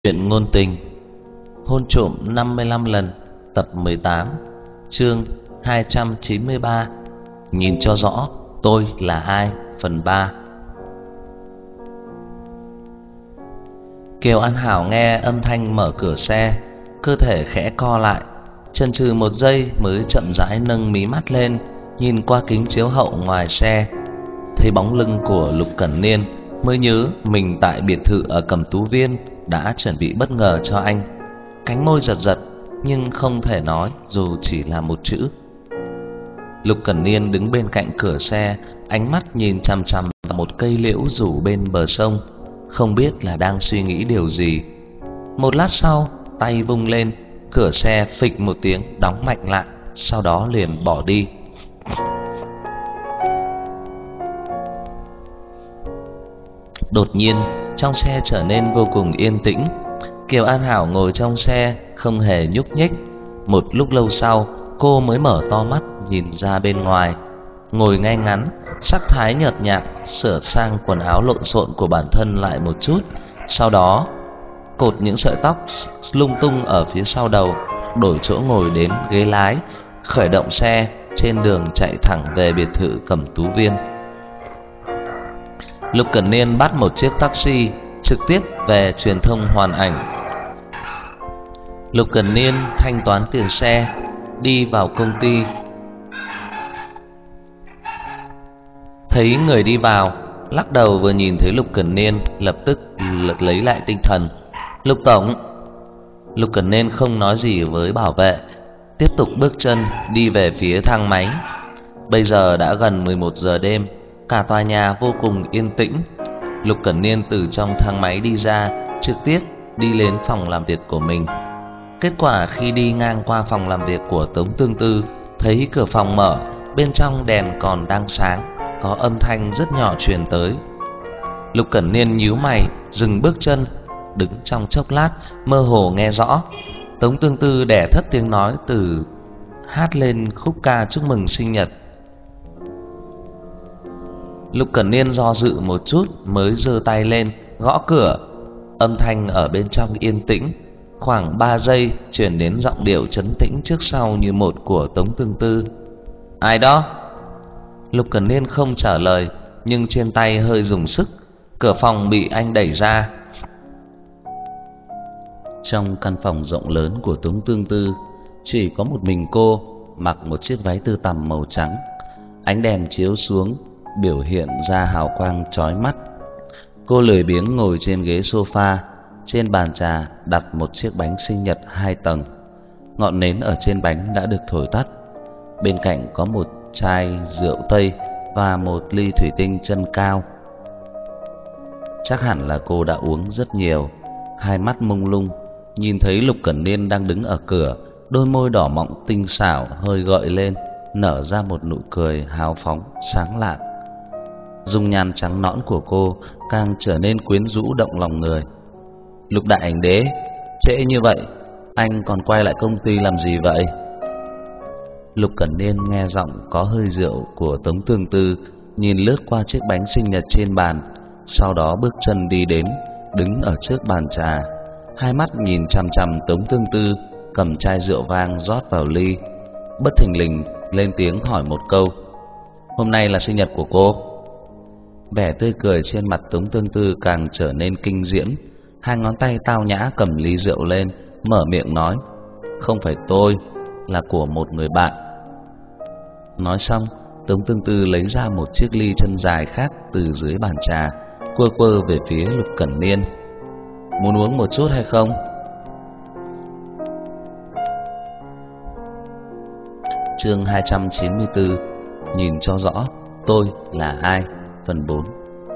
Chuyện ngôn tình hôn trộm 55 lần, tập 18, chương 293. Nhìn cho rõ tôi là ai, phần 3. Kiều An Hảo nghe âm thanh mở cửa xe, cơ thể khẽ co lại, chần chừ một giây mới chậm rãi nâng mí mắt lên, nhìn qua kính chiếu hậu ngoài xe, thấy bóng lưng của Lục Cẩn Niên, mới nhớ mình tại biệt thự ở Cẩm Tú Viên đã chuẩn bị bất ngờ cho anh. Cánh môi giật giật nhưng không thể nói dù chỉ là một chữ. Lục Cẩn Niên đứng bên cạnh cửa xe, ánh mắt nhìn chằm chằm vào một cây liễu rủ bên bờ sông, không biết là đang suy nghĩ điều gì. Một lát sau, tay vung lên, cửa xe phịch một tiếng đóng mạnh lại, sau đó liền bỏ đi. Đột nhiên, trong xe trở nên vô cùng yên tĩnh. Kiều An Hảo ngồi trong xe không hề nhúc nhích. Một lúc lâu sau, cô mới mở to mắt nhìn ra bên ngoài. Ngồi ngay ngắn, sắc thái nhợt nhạt, sửa sang quần áo lộn xộn của bản thân lại một chút, sau đó cột những sợi tóc lung tung ở phía sau đầu, đổi chỗ ngồi đến ghế lái, khởi động xe trên đường chạy thẳng về biệt thự Cẩm Tú Viên. Lục Cẩn Niên bắt một chiếc taxi trực tiếp về truyền thông Hoàn Ảnh. Lục Cẩn Niên thanh toán tiền xe, đi vào công ty. Thấy người đi vào, lắc đầu vừa nhìn thấy Lục Cẩn Niên, lập tức lấy lại tinh thần. "Lục tổng." Lục Cẩn Niên không nói gì với bảo vệ, tiếp tục bước chân đi về phía thang máy. Bây giờ đã gần 11 giờ đêm, cả tòa nhà vô cùng yên tĩnh. Lục Cẩn Niên từ trong thang máy đi ra, trực tiếp đi đến phòng làm việc của mình. Kết quả khi đi ngang qua phòng làm việc của Tống Tương Tư, thấy cửa phòng mở, bên trong đèn còn đang sáng, có âm thanh rất nhỏ truyền tới. Lục Cẩn Niên nhíu mày, dừng bước chân, đứng trong chốc lát, mơ hồ nghe rõ Tống Tương Tư đẻ thấp tiếng nói từ hát lên khúc ca chúc mừng sinh nhật. Lục Cẩn Niên do dự một chút mới giơ tay lên gõ cửa. Âm thanh ở bên trong yên tĩnh, khoảng 3 giây truyền đến giọng điệu trấn tĩnh trước sau như một của Tống Tương Tư. "Ai đó?" Lục Cẩn Niên không trả lời, nhưng trên tay hơi dùng sức, cửa phòng bị anh đẩy ra. Trong căn phòng rộng lớn của Tống Tương Tư, chỉ có một mình cô, mặc một chiếc váy tơ tằm màu trắng. Ánh đèn chiếu xuống biểu hiện ra hào quang chói mắt. Cô lười biếng ngồi trên ghế sofa, trên bàn trà đặt một chiếc bánh sinh nhật 2 tầng. Ngọn nến ở trên bánh đã được thổi tắt. Bên cạnh có một chai rượu tây và một ly thủy tinh chân cao. Chắc hẳn là cô đã uống rất nhiều. Hai mắt mông lung, nhìn thấy Lục Cẩn Niên đang đứng ở cửa, đôi môi đỏ mọng tinh xảo hơi gợi lên, nở ra một nụ cười hào phóng sáng lạng. Dung nhan trắng nõn của cô càng trở nên quyến rũ động lòng người. "Lục đại ảnh đế, trễ như vậy, anh còn quay lại công ty làm gì vậy?" Lục Cẩn Niên nghe giọng có hơi rượu của Tống Tương Tư, nhìn lướt qua chiếc bánh sinh nhật trên bàn, sau đó bước chân đi đến, đứng ở trước bàn trà, hai mắt nhìn chằm chằm Tống Tương Tư, cầm chai rượu vang rót vào ly. Bất thình lình lên tiếng hỏi một câu: "Hôm nay là sinh nhật của cô?" Vẻ tươi cười trên mặt Tống Tương Tư càng trở nên kinh diễm, hai ngón tay tao nhã cầm ly rượu lên, mở miệng nói: "Không phải tôi, là của một người bạn." Nói xong, Tống Tương Tư lấy ra một chiếc ly chân dài khác từ dưới bàn trà, quơ quơ về phía Lục Cẩn Niên. "Muốn uống một chút hay không?" Chương 294. Nhìn cho rõ tôi là ai, phần 4.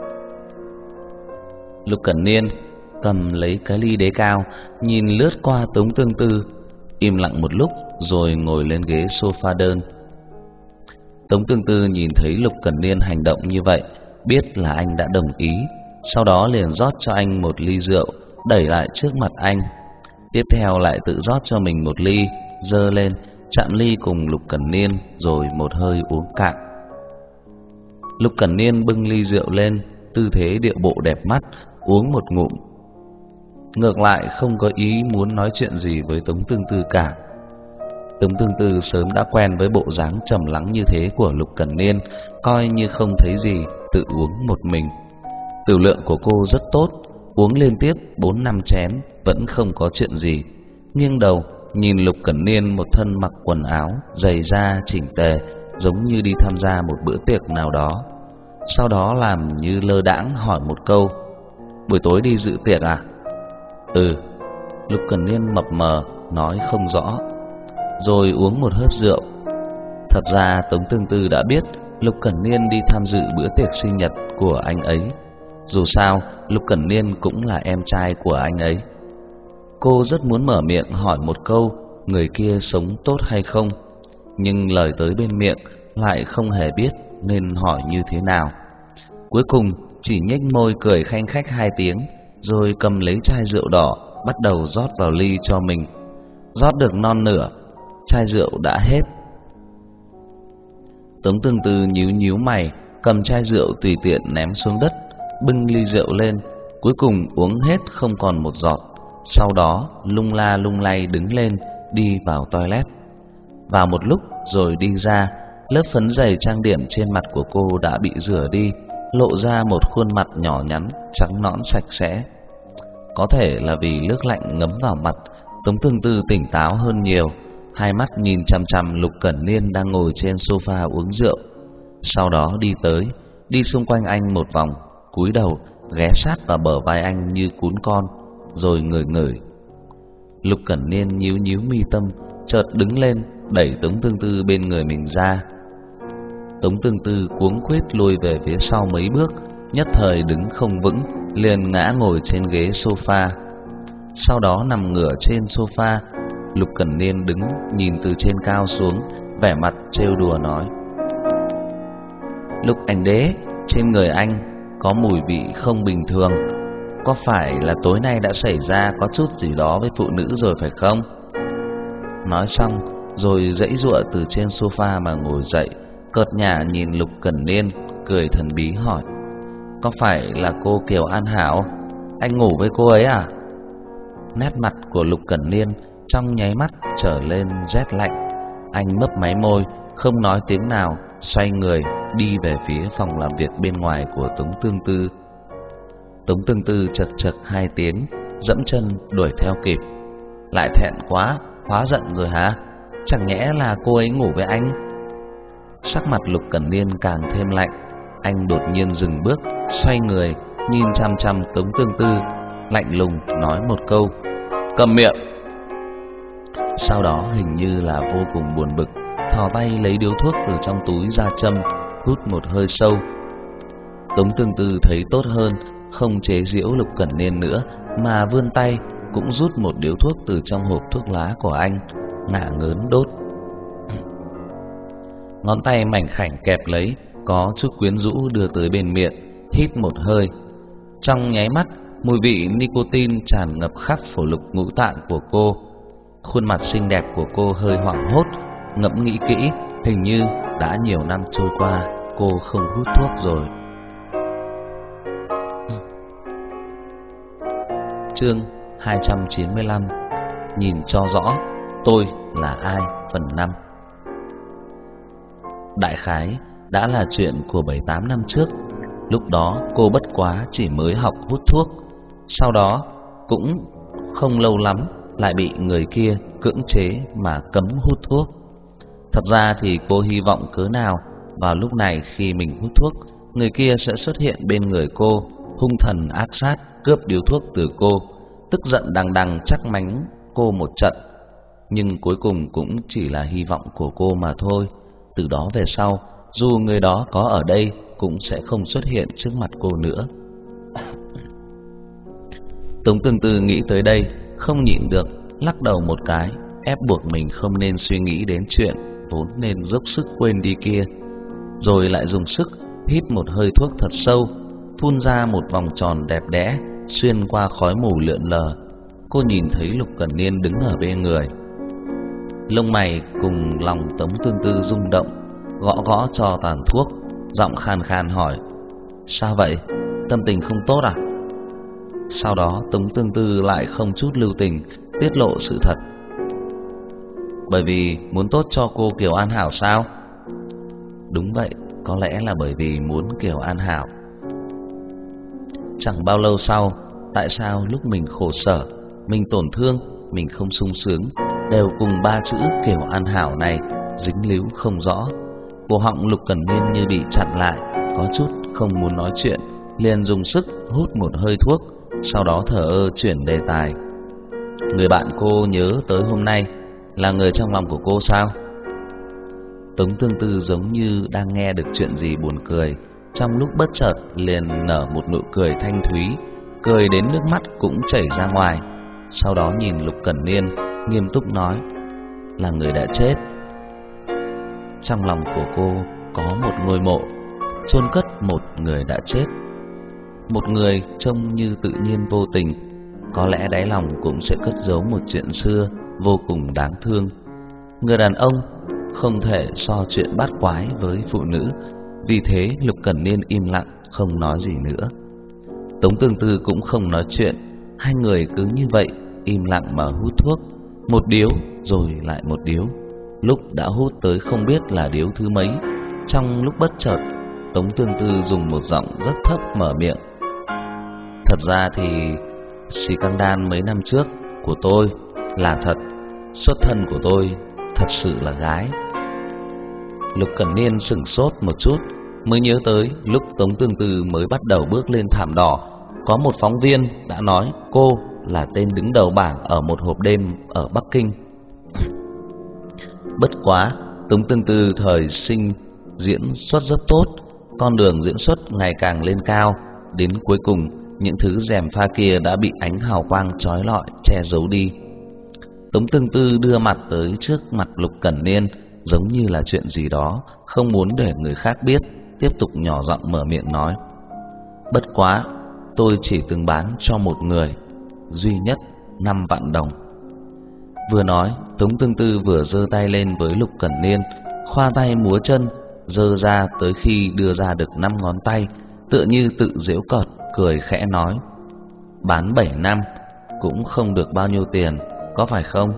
Lục Cẩn Niên cầm lấy cái ly đế cao, nhìn lướt qua Tống Tương Tư, im lặng một lúc rồi ngồi lên ghế sofa đơn. Tống Tương Tư nhìn thấy Lục Cẩn Niên hành động như vậy, biết là anh đã đồng ý, sau đó liền rót cho anh một ly rượu, đẩy lại trước mặt anh. Tiếp theo lại tự rót cho mình một ly, giơ lên, chạm ly cùng Lục Cẩn Niên rồi một hơi uống cạn. Lục Cẩn Niên bưng ly rượu lên, tư thế điệu bộ đẹp mắt, uống một ngụm. ngược lại không có ý muốn nói chuyện gì với Tống Tương Tư cả. Tống Tương Tư sớm đã quen với bộ dáng trầm lắng như thế của Lục Cẩn Niên, coi như không thấy gì, tự uống một mình. Tiểu lượng của cô rất tốt, uống liên tiếp 4-5 chén vẫn không có chuyện gì. Nghiêng đầu nhìn Lục Cẩn Niên một thân mặc quần áo, giày da chỉnh tề, giống như đi tham gia một bữa tiệc nào đó. Sau đó làm như lơ đãng hỏi một câu: "Buổi tối đi dự tiệc à?" "Ừ." Lục Cẩn Niên mập mờ nói không rõ, rồi uống một hớp rượu. Thật ra Tống Tương Tư đã biết Lục Cẩn Niên đi tham dự bữa tiệc sinh nhật của anh ấy. Dù sao Lục Cẩn Niên cũng là em trai của anh ấy. Cô rất muốn mở miệng hỏi một câu người kia sống tốt hay không, nhưng lời tới bên miệng lại không hề biết nên hỏi như thế nào. Cuối cùng chỉ nhếch môi cười khanh khách 2 tiếng, rồi cầm lấy chai rượu đỏ bắt đầu rót vào ly cho mình. Rót được non nửa, chai rượu đã hết. Tống Tương Tư nhíu nhíu mày, cầm chai rượu tùy tiện ném xuống đất, bưng ly rượu lên, cuối cùng uống hết không còn một giọt. Sau đó lung la lung lay đứng lên, đi vào toilet. Vào một lúc rồi đi ra, lớp phấn dày trang điểm trên mặt của cô đã bị rửa đi, lộ ra một khuôn mặt nhỏ nhắn, trắng nõn sạch sẽ. Có thể là vì nước lạnh ngấm vào mặt, Tống Tương Tư tỉnh táo hơn nhiều, hai mắt nhìn chằm chằm Lục Cẩn Niên đang ngồi trên sofa uống rượu. Sau đó đi tới, đi xung quanh anh một vòng, cúi đầu ghé sát vào bờ vai anh như cún con, rồi ngửi ngửi. Lục Cẩn Niên nhíu nhíu mi tâm, chợt đứng lên đẩy Tống Tương Tư bên người mình ra. Tống Tương Tư cuống quýt lùi về phía sau mấy bước, nhất thời đứng không vững, liền ngã ngồi trên ghế sofa. Sau đó nằm ngửa trên sofa. Lục Cẩn Niên đứng nhìn từ trên cao xuống, vẻ mặt trêu đùa nói: "Lục Ảnh Đế, trên người anh có mùi vị không bình thường, có phải là tối nay đã xảy ra có chút gì đó với phụ nữ rồi phải không?" Nói xong rồi giãy giụa từ trên sofa mà ngồi dậy, cợt nhả nhìn Lục Cẩn Niên, cười thần bí hỏi: "Có phải là cô Kiều An Hảo? Anh ngủ với cô ấy à?" Nét mặt của Lục Cẩn Niên trong nháy mắt trở lên rét lạnh. Anh mấp máy môi, không nói tiếng nào, xoay người đi về phía phòng làm việc bên ngoài của Tống Tương Tư. Tống Tương Tư chật chật 2 tiếng, dẫm chân đuổi theo kịp. "Lại thẹn quá, hóa giận rồi hả? Chẳng nhẽ là cô ấy ngủ với anh?" Sắc mặt Lục Cẩn Niên càng thêm lạnh. Anh đột nhiên dừng bước, xoay người nhìn chằm chằm Tống Tương Tư, lạnh lùng nói một câu: "Câm miệng." Sau đó hình như là vô cùng buồn bực, thò tay lấy điếu thuốc từ trong túi ra châm, hút một hơi sâu. Tống Tương Tư thấy tốt hơn, không chế giễu Lục Cẩn Niên nữa, mà vươn tay cũng rút một điếu thuốc từ trong hộp thuốc lá của anh, ngả ngớn đốt. Ngón tay mảnh khảnh kẹp lấy, có chút quyến rũ đưa tới bên miệng, hít một hơi. Trong nháy mắt, mùi vị nicotine tràn ngập khắp phổ lục ngũ tạng của cô. Khuôn mặt xinh đẹp của cô hơi hoảng hốt, ngẫm nghĩ kỹ, hình như đã nhiều năm trôi qua cô không hút thuốc rồi. Chương 295: Nhìn cho rõ tôi là ai phần 5. Đại khái đã là chuyện của 7-8 năm trước. Lúc đó cô bất quá chỉ mới học hút thuốc, sau đó cũng không lâu lắm lại bị người kia cưỡng chế mà cấm hút thuốc. Thật ra thì cô hy vọng cớ nào vào lúc này khi mình hút thuốc, người kia sẽ xuất hiện bên người cô, hung thần ác sát cướp điếu thuốc từ cô, tức giận đằng đằng trách mắng cô một trận. Nhưng cuối cùng cũng chỉ là hy vọng của cô mà thôi. Từ đó về sau, dù người đó có ở đây cũng sẽ không xuất hiện trước mặt cô nữa. Tống Tương Tư nghĩ tới đây, không nhịn được lắc đầu một cái, ép buộc mình không nên suy nghĩ đến chuyện vốn nên dốc sức quên đi kia. Rồi lại dùng sức hít một hơi thuốc thật sâu, phun ra một vòng tròn đẹp đẽ xuyên qua khói mù lượn lờ. Cô nhìn thấy Lục Cẩn Niên đứng ở bên người. Lông mày cùng lòng Tống Tương Tư rung động, gõ gõ cho tàn thuốc, giọng khan khan hỏi: "Sao vậy? Tâm tình không tốt à?" Sau đó Tống Tương Tư lại không chút lưu tình tiết lộ sự thật. Bởi vì muốn tốt cho cô Kiều An Hảo sao? Đúng vậy, có lẽ là bởi vì muốn Kiều An Hảo. Chẳng bao lâu sau, tại sao lúc mình khổ sở, mình tổn thương, mình không sung sướng, đều cùng ba chữ Kiều An Hảo này dính líu không rõ. Cổ họng Lục Cẩn Niên như bị chặn lại, có chút không muốn nói chuyện, liền dùng sức hút một hơi thuốc, sau đó thở ơ chuyển đề tài. Người bạn cô nhớ tới hôm nay là người trong lòng của cô sao? Tống Tương Tư giống như đang nghe được chuyện gì buồn cười, trong lúc bất chợt liền nở một nụ cười thanh thúy, cười đến nước mắt cũng chảy ra ngoài. Sau đó nhìn Lục Cẩn Niên, nghiêm túc nói, là người đã chết. Trong lòng của cô có một ngôi mộ, chôn cất một người đã chết. Một người trông như tự nhiên vô tình, có lẽ đáy lòng cũng sẽ cất giấu một chuyện xưa vô cùng đáng thương. Người đàn ông không thể so chuyện bát quái với phụ nữ, vì thế Lục Cẩn Niên im lặng không nói gì nữa. Tống Tương Tư cũng không nói chuyện, hai người cứ như vậy im lặng mà hút thuốc, một điếu rồi lại một điếu. Lúc đã hút tới không biết là điếu thứ mấy, trong lúc bất chợt Tống Tương Tư dùng một giọng rất thấp mở miệng, thật ra thì scandal mấy năm trước của tôi là thật, xuất thân của tôi thật sự là gái. Lục Cẩn Niên sửng sốt một chút, mới nhớ tới lúc Tống Tương Tư mới bắt đầu bước lên thảm đỏ, có một phóng viên đã nói cô là tên đứng đầu bảng ở một hộp đêm ở Bắc Kinh. Bất quá, Tống Tương Tư thời sinh diễn xuất rất tốt, con đường diễn xuất ngày càng lên cao, đến cuối cùng những thứ rèm pha kia đã bị ánh hào quang chói lọi che giấu đi. Tống Tương Tư đưa mặt tới trước mặt Lục Cẩn Niên, giống như là chuyện gì đó không muốn để người khác biết, tiếp tục nhỏ giọng mở miệng nói, bất quá tôi chỉ từng bán cho một người, duy nhất 5 vạn đồng. Vừa nói, Tống Tương Tư vừa giơ tay lên với Lục Cẩn Niên, khoa tay múa chân, giơ ra tới khi đưa ra được 5 ngón tay, tựa như tự giễu cợt, cười khẽ nói, bán 7 năm cũng không được bao nhiêu tiền, có phải không?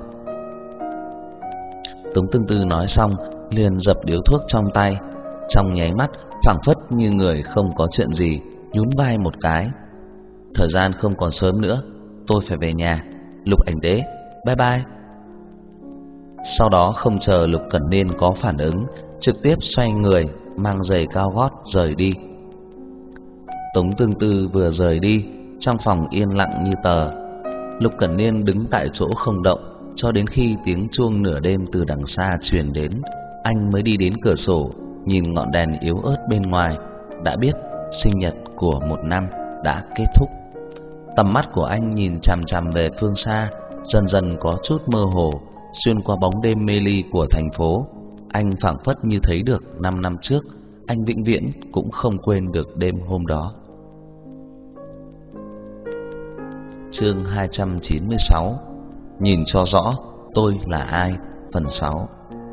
Tống Tương Tư nói xong liền dập điếu thuốc trong tay, trong nháy mắt phảng phất như người không có chuyện gì, nhún vai một cái. Thời gian không còn sớm nữa, tôi phải về nhà. Lục Ảnh Đế, bye bye. Sau đó không chờ Lục Cẩn Niên có phản ứng, trực tiếp xoay người, mang giày cao gót rời đi. Tống Tương Tư vừa rời đi, trong phòng yên lặng như tờ. Lục Cẩn Niên đứng tại chỗ không động, cho đến khi tiếng chuông nửa đêm từ đằng xa truyền đến, anh mới đi đến cửa sổ, nhìn ngọn đèn yếu ớt bên ngoài, đã biết sinh nhật của một năm đã kết thúc. Tầm mắt của anh nhìn chằm chằm về phương xa, dần dần có chút mơ hồ, xuyên qua bóng đêm mê ly của thành phố. Anh phảng phất như thấy được 5 năm trước, anh vĩnh viễn cũng không quên được đêm hôm đó. Chương 296, nhìn cho rõ tôi là ai, phần 6.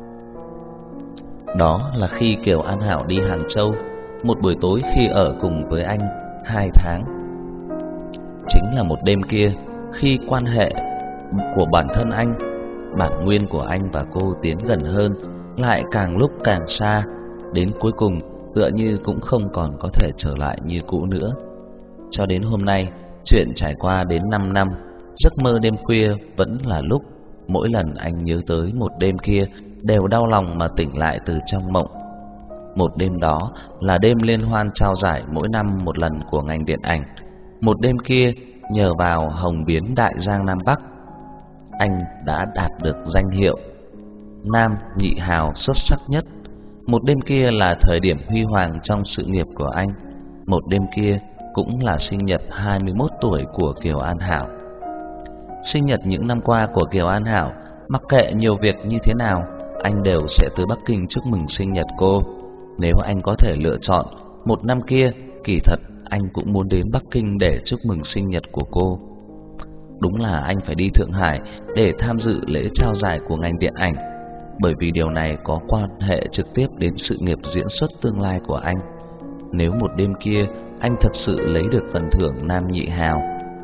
Đó là khi Kiều An Hảo đi Hàng Châu, một buổi tối khi ở cùng với anh 2 tháng. Chính là một đêm kia, khi quan hệ của bản thân anh, bản nguyên của anh và cô tiến gần hơn, lại càng lúc càng xa, đến cuối cùng tựa như cũng không còn có thể trở lại như cũ nữa. Cho đến hôm nay, chuyện trải qua đến 5 năm, giấc mơ đêm khuya vẫn là lúc mỗi lần anh nhớ tới một đêm kia đều đau lòng mà tỉnh lại từ trong mộng. Một đêm đó là đêm liên hoan trao giải mỗi năm một lần của ngành điện ảnh. Một đêm kia, nhờ vào hồng biến đại giang nam bắc, anh đã đạt được danh hiệu nam nhị hào xuất sắc nhất. Một đêm kia là thời điểm huy hoàng trong sự nghiệp của anh. Một đêm kia cũng là sinh nhật 21 tuổi của Kiều An Hảo. Sinh nhật những năm qua của Kiều An Hảo, mặc kệ nhiều việc như thế nào, anh đều sẽ tới Bắc Kinh chúc mừng sinh nhật cô. Nếu anh có thể lựa chọn, một năm kia, kỳ thật anh cũng muốn đến Bắc Kinh để chúc mừng sinh nhật của cô. Đúng là anh phải đi Thượng Hải để tham dự lễ trao giải của ngành điện ảnh, bởi vì điều này có quan hệ trực tiếp đến sự nghiệp diễn xuất tương lai của anh. Nếu một đêm kia anh thật sự lấy được phần thưởng nam nhị hào,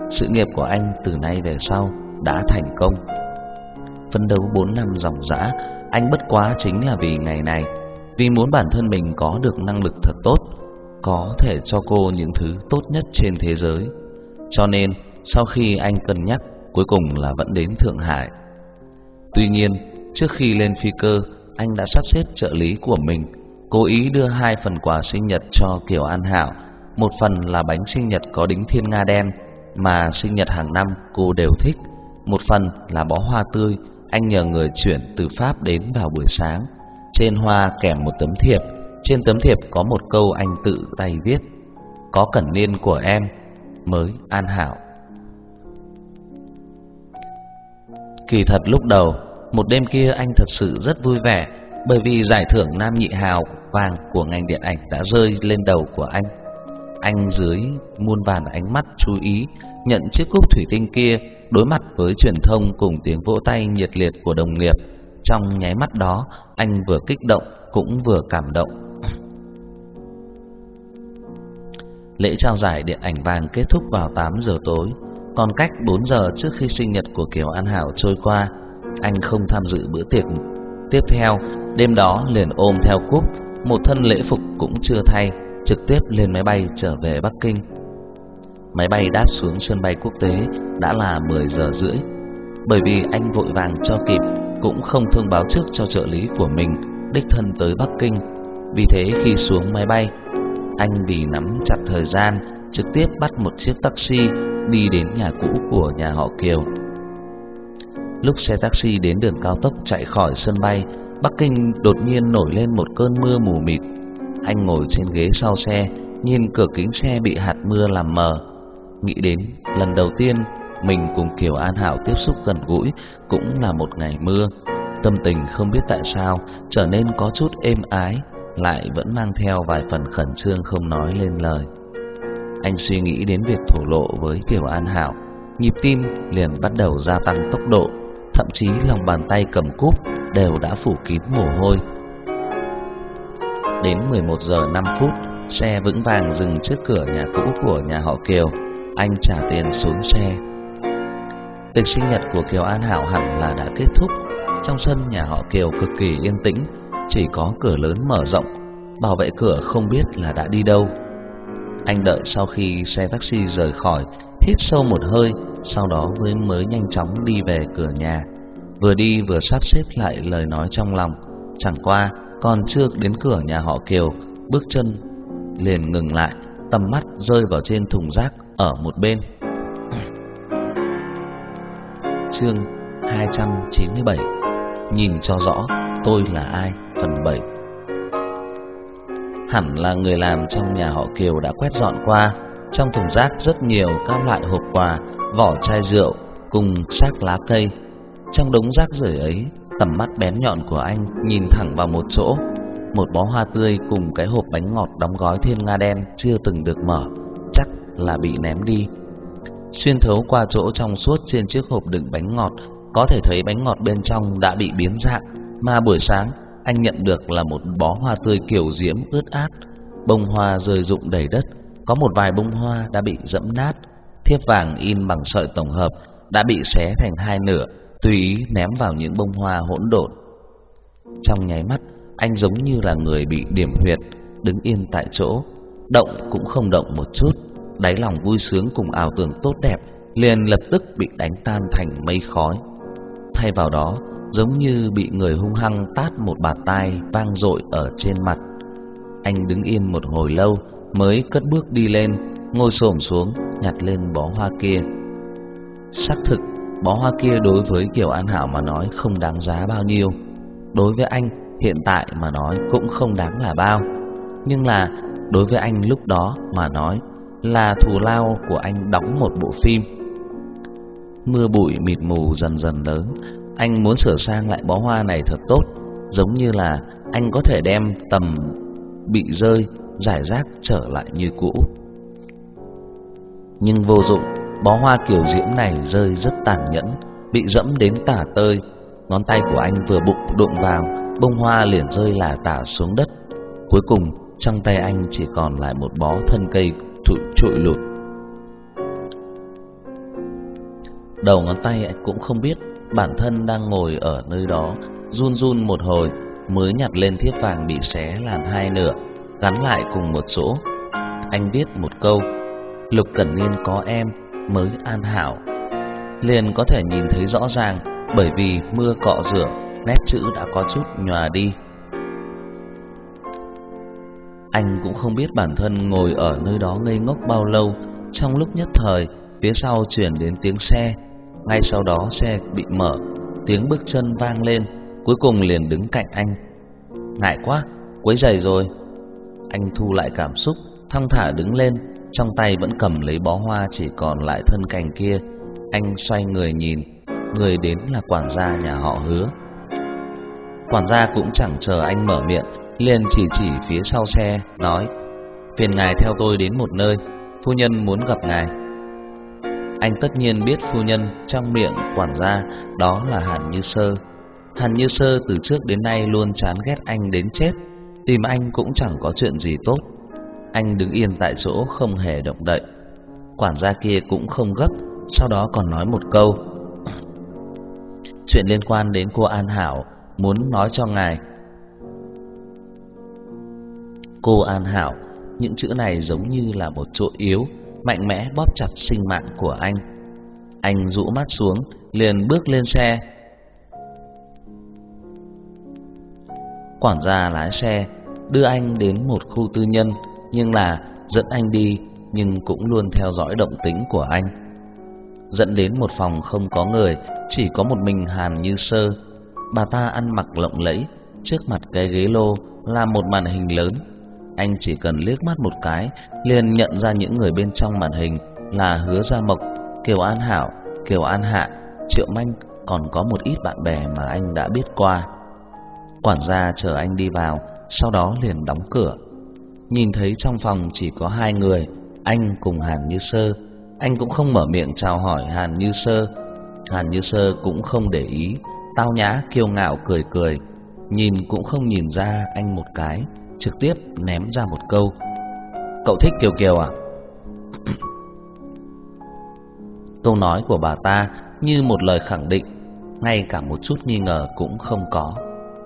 Sự nghiệp của anh từ nay về sau đã thành công. Phấn đấu 4 năm ròng rã, anh bất quá chính là vì ngày này, vì muốn bản thân mình có được năng lực thật tốt, có thể cho cô những thứ tốt nhất trên thế giới. Cho nên, sau khi anh cân nhắc, cuối cùng là vẫn đến Thượng Hải. Tuy nhiên, trước khi lên phi cơ, anh đã sắp xếp trợ lý của mình cố ý đưa 2 phần quà sinh nhật cho Kiều An Hảo. Một phần là bánh sinh nhật có đính thiên nga đen mà sinh nhật hàng năm cô đều thích, một phần là bó hoa tươi anh nhờ người chuyển từ Pháp đến vào buổi sáng. Trên hoa kèm một tấm thiệp, trên tấm thiệp có một câu anh tự tay viết: có cẩn niên của em mới An Hảo. Kỳ thật lúc đầu, một đêm kia anh thật sự rất vui vẻ, bởi vì giải thưởng nam nhị hào vàng của ngành điện ảnh đã rơi lên đầu của anh. Anh dưới muôn vàn ánh mắt chú ý nhận chiếc cúp thủy tinh kia, đối mặt với truyền thông cùng tiếng vỗ tay nhiệt liệt của đồng nghiệp. Trong nháy mắt đó, anh vừa kích động cũng vừa cảm động. Lễ trao giải điện ảnh vàng kết thúc vào 8 giờ tối, còn cách 4 giờ trước khi sinh nhật của Kiều An Hảo trôi qua. Anh không tham dự bữa tiệc tiếp theo, đêm đó liền ôm theo cúp, một thân lễ phục cũng chưa thay, trực tiếp lên máy bay trở về Bắc Kinh. Máy bay đáp xuống sân bay quốc tế đã là 10 giờ rưỡi. Bởi vì anh vội vàng cho kịp, cũng không thông báo trước cho trợ lý của mình đích thân tới Bắc Kinh. Vì thế khi xuống máy bay, anh vì nắm chặt thời gian trực tiếp bắt một chiếc taxi đi đến nhà cũ của nhà họ Kiều. Lúc xe taxi đến đường cao tốc chạy khỏi sân bay, Bắc Kinh đột nhiên nổi lên một cơn mưa mù mịt. Anh ngồi trên ghế sau xe, nhìn cửa kính xe bị hạt mưa làm mờ. Nghĩ đến lần đầu tiên mình cùng Kiều An Hảo tiếp xúc gần gũi cũng là một ngày mưa, tâm tình không biết tại sao trở nên có chút êm ái, lại vẫn mang theo vài phần khẩn trương không nói lên lời. Anh suy nghĩ đến việc thổ lộ với Kiều An Hảo, nhịp tim liền bắt đầu gia tăng tốc độ, thậm chí lòng bàn tay cầm cúp đều đã phủ kín mồ hôi. Đến 11 giờ 5 phút, xe vững vàng dừng trước cửa nhà cũ của nhà họ Kiều. Anh trả tiền xuống xe. Tiệc sinh nhật của Kiều An Hảo hẳn là đã kết thúc. Trong sân nhà họ Kiều cực kỳ yên tĩnh, chỉ có cửa lớn mở rộng, bảo vệ cửa không biết là đã đi đâu. Anh đợi sau khi xe taxi rời khỏi, hít sâu một hơi, sau đó mới nhanh chóng đi về cửa nhà. Vừa đi vừa sắp xếp lại lời nói trong lòng. Chẳng qua còn chưa đến cửa nhà họ Kiều, bước chân liền ngừng lại, tầm mắt rơi vào trên thùng rác ở một bên. Chương 297: Nhìn cho rõ tôi là ai, phần 7. Hẳn là người làm trong nhà họ Kiều đã quét dọn qua. Trong thùng rác rất nhiều các loại hộp quà, vỏ chai rượu cùng xác lá cây. Trong đống rác rưởi ấy, tầm mắt bén nhọn của anh nhìn thẳng vào một chỗ. Một bó hoa tươi cùng cái hộp bánh ngọt đóng gói thiên nga đen chưa từng được mở, chắc là bị ném đi. Xuyên thấu qua chỗ trong suốt trên chiếc hộp đựng bánh ngọt, có thể thấy bánh ngọt bên trong đã bị biến dạng, mà buổi sáng anh nhận được là một bó hoa tươi kiểu diễm ướt át. Bông hoa rơi rụng đầy đất, có một vài bông hoa đã bị giẫm nát. Thiếp vàng in bằng sợi tổng hợp đã bị xé thành hai nửa, tùy ý ném vào những bông hoa hỗn độn. Trong nháy mắt, anh giống như là người bị điểm huyệt, đứng yên tại chỗ, động cũng không động một chút. Đáy lòng vui sướng cùng ảo tưởng tốt đẹp liền lập tức bị đánh tan thành mây khói. Thay vào đó, giống như bị người hung hăng tát một bạt tai vang dội ở trên mặt. Anh đứng yên một hồi lâu mới cất bước đi lên, ngồi xổm xuống nhặt lên bó hoa kia. Xác thực, bó hoa kia đối với Kiều An Hảo mà nói không đáng giá bao nhiêu. Đối với anh hiện tại mà nói cũng không đáng là bao. Nhưng là đối với anh lúc đó mà nói là thù lao của anh đóng một bộ phim. Mưa bụi mịt mù dần dần lớn, anh muốn sửa sang lại bó hoa này thật tốt, giống như là anh có thể đem tầm bị rơi rải rác trở lại như cũ. Nhưng vô dụng, bó hoa kiểu diễm này rơi rất tàn nhẫn, bị dẫm đến tả tơi. Ngón tay của anh vừa đụng vào, bông hoa liền rơi lả tả xuống đất. Cuối cùng trong tay anh chỉ còn lại một bó thân cây trụi lùi. Đầu ngón tay anh cũng không biết bản thân đang ngồi ở nơi đó, run run một hồi mới nhặt lên thiếp vàng bị xé làm hai nửa, gắn lại cùng một chỗ. Anh viết một câu: Lục Cẩn Niên có em mới an hảo. Liền có thể nhìn thấy rõ ràng, bởi vì mưa cọ rửa, nét chữ đã có chút nhòa đi. Anh cũng không biết bản thân ngồi ở nơi đó ngây ngốc bao lâu. Trong lúc nhất thời, phía sau truyền đến tiếng xe. Ngay sau đó xe bị mở, tiếng bước chân vang lên, cuối cùng liền đứng cạnh anh. Ngại quá, quấy rầy rồi. Anh thu lại cảm xúc, thong thả đứng lên, trong tay vẫn cầm lấy bó hoa chỉ còn lại thân cành kia. Anh xoay người nhìn, người đến là quản gia nhà họ Hứa. Quản gia cũng chẳng chờ anh mở miệng, liền chỉ phía sau xe, nói: Phiền ngài theo tôi đến một nơi, phu nhân muốn gặp ngài. Anh tất nhiên biết phu nhân trong miệng quản gia đó là Hàn Như Sơ. Hàn Như Sơ từ trước đến nay luôn chán ghét anh đến chết, tìm anh cũng chẳng có chuyện gì tốt. Anh đứng yên tại chỗ không hề động đậy. Quản gia kia cũng không gấp, sau đó còn nói một câu: Chuyện liên quan đến cô An Hảo, muốn nói cho ngài. Cô An Hảo, những chữ này giống như là một chỗ yếu, mạnh mẽ bóp chặt sinh mạng của anh. Anh rũ mắt xuống, liền bước lên xe. Quản gia lái xe đưa anh đến một khu tư nhân, nhưng là dẫn anh đi nhưng cũng luôn theo dõi động tĩnh của anh. Dẫn đến một phòng không có người, chỉ có một mình Hàn Như Sơ. Bà ta ăn mặc lộng lẫy, trước mặt cái ghế lô là một màn hình lớn. Anh chỉ cần liếc mắt một cái liền nhận ra những người bên trong màn hình là Hứa Gia Mộc, Kiều An Hảo, Kiều An Hạ, Triệu Manh, còn có một ít bạn bè mà anh đã biết qua. Quản gia chờ anh đi vào, sau đó liền đóng cửa. Nhìn thấy trong phòng chỉ có hai người, anh cùng Hàn Như Sơ. Anh cũng không mở miệng chào hỏi Hàn Như Sơ. Hàn Như Sơ cũng không để ý, tao nhã kiêu ngạo cười cười, nhìn cũng không nhìn ra anh một cái, trực tiếp ném ra một câu: Cậu thích Kiều Kiều à? Câu nói của bà ta như một lời khẳng định, ngay cả một chút nghi ngờ cũng không có.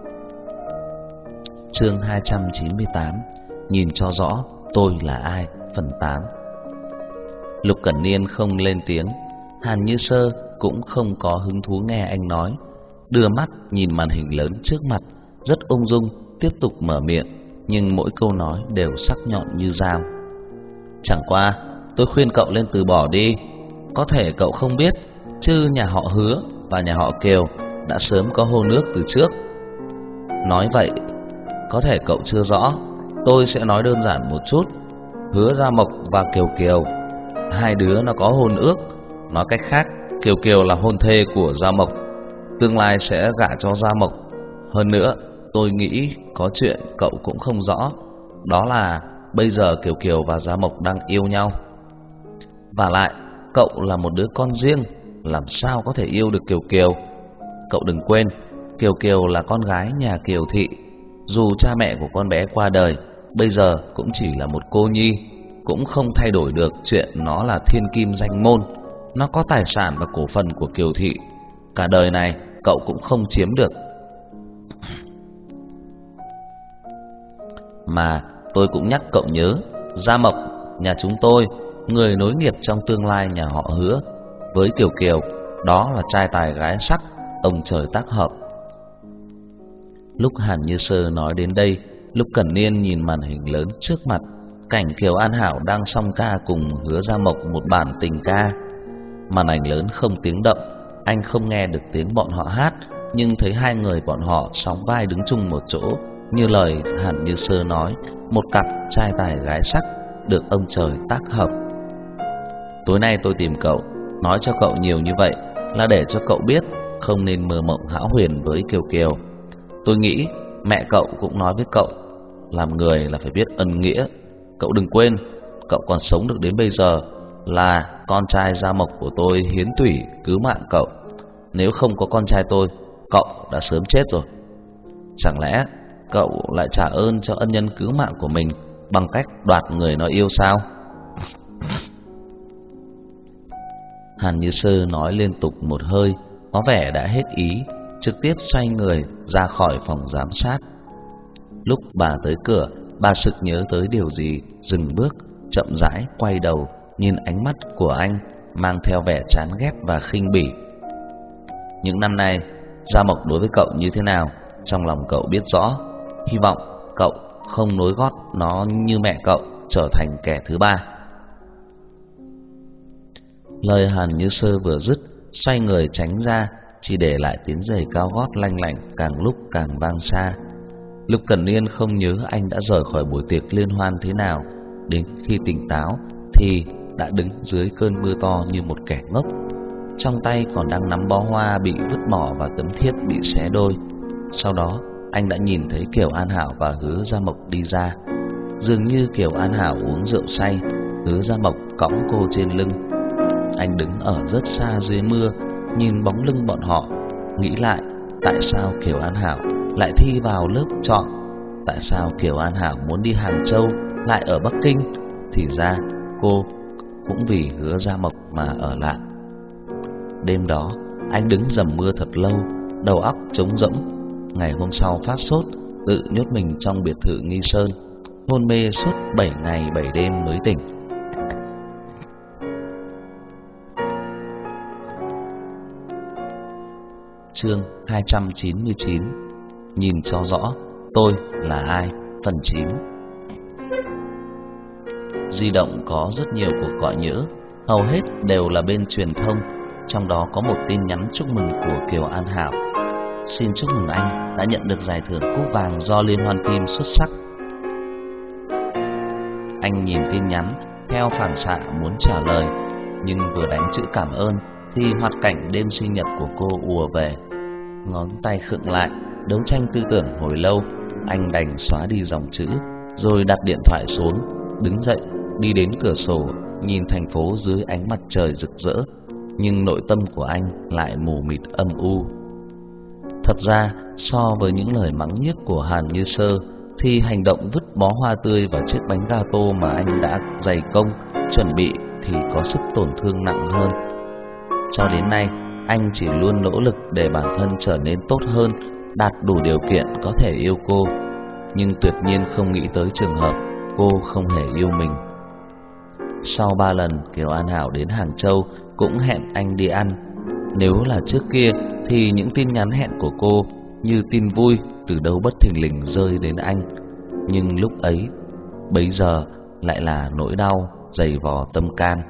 Chương 298: Nhìn cho rõ tôi là ai, phần 8. Lục Cẩn Niên không lên tiếng, Hàn Như Sơ cũng không có hứng thú nghe anh nói, đưa mắt nhìn màn hình lớn trước mặt, rất ung dung tiếp tục mở miệng, nhưng mỗi câu nói đều sắc nhọn như dao. Chẳng qua tôi khuyên cậu lên từ bỏ đi. Có thể cậu không biết, chứ nhà họ Hứa và nhà họ Kiều đã sớm có hôn ước từ trước. Nói vậy có thể cậu chưa rõ, tôi sẽ nói đơn giản một chút. Hứa Gia Mộc và Kiều Kiều, hai đứa nó có hôn ước. Nói cách khác, Kiều Kiều là hôn thê của Gia Mộc, tương lai sẽ gả cho Gia Mộc. Hơn nữa, tôi nghĩ có chuyện cậu cũng không rõ, đó là bây giờ Kiều Kiều và Gia Mộc đang yêu nhau. Và lại, cậu là một đứa con riêng, làm sao có thể yêu được Kiều Kiều? Cậu đừng quên, Kiều Kiều là con gái nhà Kiều thị. Dù cha mẹ của con bé qua đời, bây giờ cũng chỉ là một cô nhi, cũng không thay đổi được chuyện nó là thiên kim danh môn. Nó có tài sản và cổ phần của Kiều thị, cả đời này cậu cũng không chiếm được. Mà tôi cũng nhắc cậu nhớ, Gia Mộc, nhà chúng tôi, người nối nghiệp trong tương lai nhà họ Hứa, với Kiều Kiều, đó là trai tài gái sắc, ông trời tác hợp. Lúc Hàn Như Sơ nói đến đây, Lục Cẩn Niên nhìn màn hình lớn trước mặt, cảnh Kiều An Hảo đang song ca cùng Hứa Gia Mộc một bản tình ca. Màn ảnh lớn không tiếng động, anh không nghe được tiếng bọn họ hát, nhưng thấy hai người bọn họ sóng vai đứng chung một chỗ, như lời Hàn Như Sơ nói, một cặp trai tài gái sắc được ông trời tác hợp. Tối nay tôi tìm cậu, nói cho cậu nhiều như vậy là để cho cậu biết không nên mơ mộng hão huyền với Kiều Kiều. Tôi nghĩ mẹ cậu cũng nói với cậu, làm người là phải biết ân nghĩa. Cậu đừng quên, cậu còn sống được đến bây giờ là con trai Gia Mộc của tôi hiến tủy cứu mạng cậu. Nếu không có con trai tôi, cậu đã sớm chết rồi. Chẳng lẽ cậu lại trả ơn cho ân nhân cứu mạng của mình bằng cách đoạt người nó yêu sao? Hàn Như Sơ nói liên tục một hơi, có vẻ đã hết ý, trực tiếp xoay người ra khỏi phòng giám sát. Lúc bà tới cửa, bà sực nhớ tới điều gì, dừng bước, chậm rãi quay đầu, nhìn ánh mắt của anh mang theo vẻ chán ghét và khinh bỉ. Những năm nay, Gia Mộc đối với cậu như thế nào, trong lòng cậu biết rõ. Hy vọng cậu không nối gót nó như mẹ cậu, trở thành kẻ thứ ba. Lời Hàn Như Sơ vừa dứt, xoay người tránh ra, chỉ để lại tiếng giày cao gót lanh lảnh càng lúc càng vang xa. Lục Cẩn Niên không nhớ anh đã rời khỏi buổi tiệc liên hoan thế nào, đến khi tỉnh táo thì đã đứng dưới cơn mưa to như một kẻ ngốc. Trong tay còn đang nắm bó hoa bị vứt bỏ và tấm thiếp bị xé đôi. Sau đó anh đã nhìn thấy Kiều An Hảo và Hứa Gia Mộc đi ra. Dường như Kiều An Hảo uống rượu say, Hứa Gia Mộc cõng cô trên lưng. Anh đứng ở rất xa dưới mưa, nhìn bóng lưng bọn họ, nghĩ lại tại sao Kiều An Hảo lại thi vào lớp chọn, tại sao Kiều An Hảo muốn đi Hàng Châu lại ở Bắc Kinh. Thì ra cô cũng vì Hứa Gia Mộc mà ở lại. Đêm đó anh đứng dầm mưa thật lâu, đầu óc trống rỗng. Ngày hôm sau phát sốt, tự nhốt mình trong biệt thự Nghi Sơn, hôn mê suốt 7 ngày 7 đêm mới tỉnh. Chương 299. Nhìn cho rõ tôi là ai, phần 9. Di động có rất nhiều cuộc gọi nhỡ, hầu hết đều là bên truyền thông. Trong đó có một tin nhắn chúc mừng của Kiều An Hảo. Xin chúc mừng anh đã nhận được giải thưởng Cúp Vàng do Liên hoan phim xuất sắc. Anh nhìn tin nhắn, theo phản xạ muốn trả lời, nhưng vừa đánh chữ cảm ơn thì hoạt cảnh đêm sinh nhật của cô ùa về. Ngón tay khựng lại, đấu tranh tư tưởng hồi lâu, anh đành xóa đi dòng chữ, rồi đặt điện thoại xuống, đứng dậy, đi đến cửa sổ, nhìn thành phố dưới ánh mặt trời rực rỡ. Nhưng nội tâm của anh lại mù mịt âm u. Thật ra, so với những lời mắng nhiếc của Hàn Như Sơ, thì hành động vứt bó hoa tươi và chiếc bánh gato mà anh đã dày công chuẩn bị thì có sức tổn thương nặng hơn. Cho đến nay, anh chỉ luôn nỗ lực để bản thân trở nên tốt hơn, đạt đủ điều kiện có thể yêu cô, nhưng tuyệt nhiên không nghĩ tới trường hợp cô không hề yêu mình. Sau 3 lần Kiều An Hảo đến Hàng Châu cũng hẹn anh đi ăn. Nếu là trước kia thì những tin nhắn hẹn của cô như tin vui từ đâu bất thình lình rơi đến anh, nhưng lúc ấy, bấy giờ lại là nỗi đau dày vò tâm can.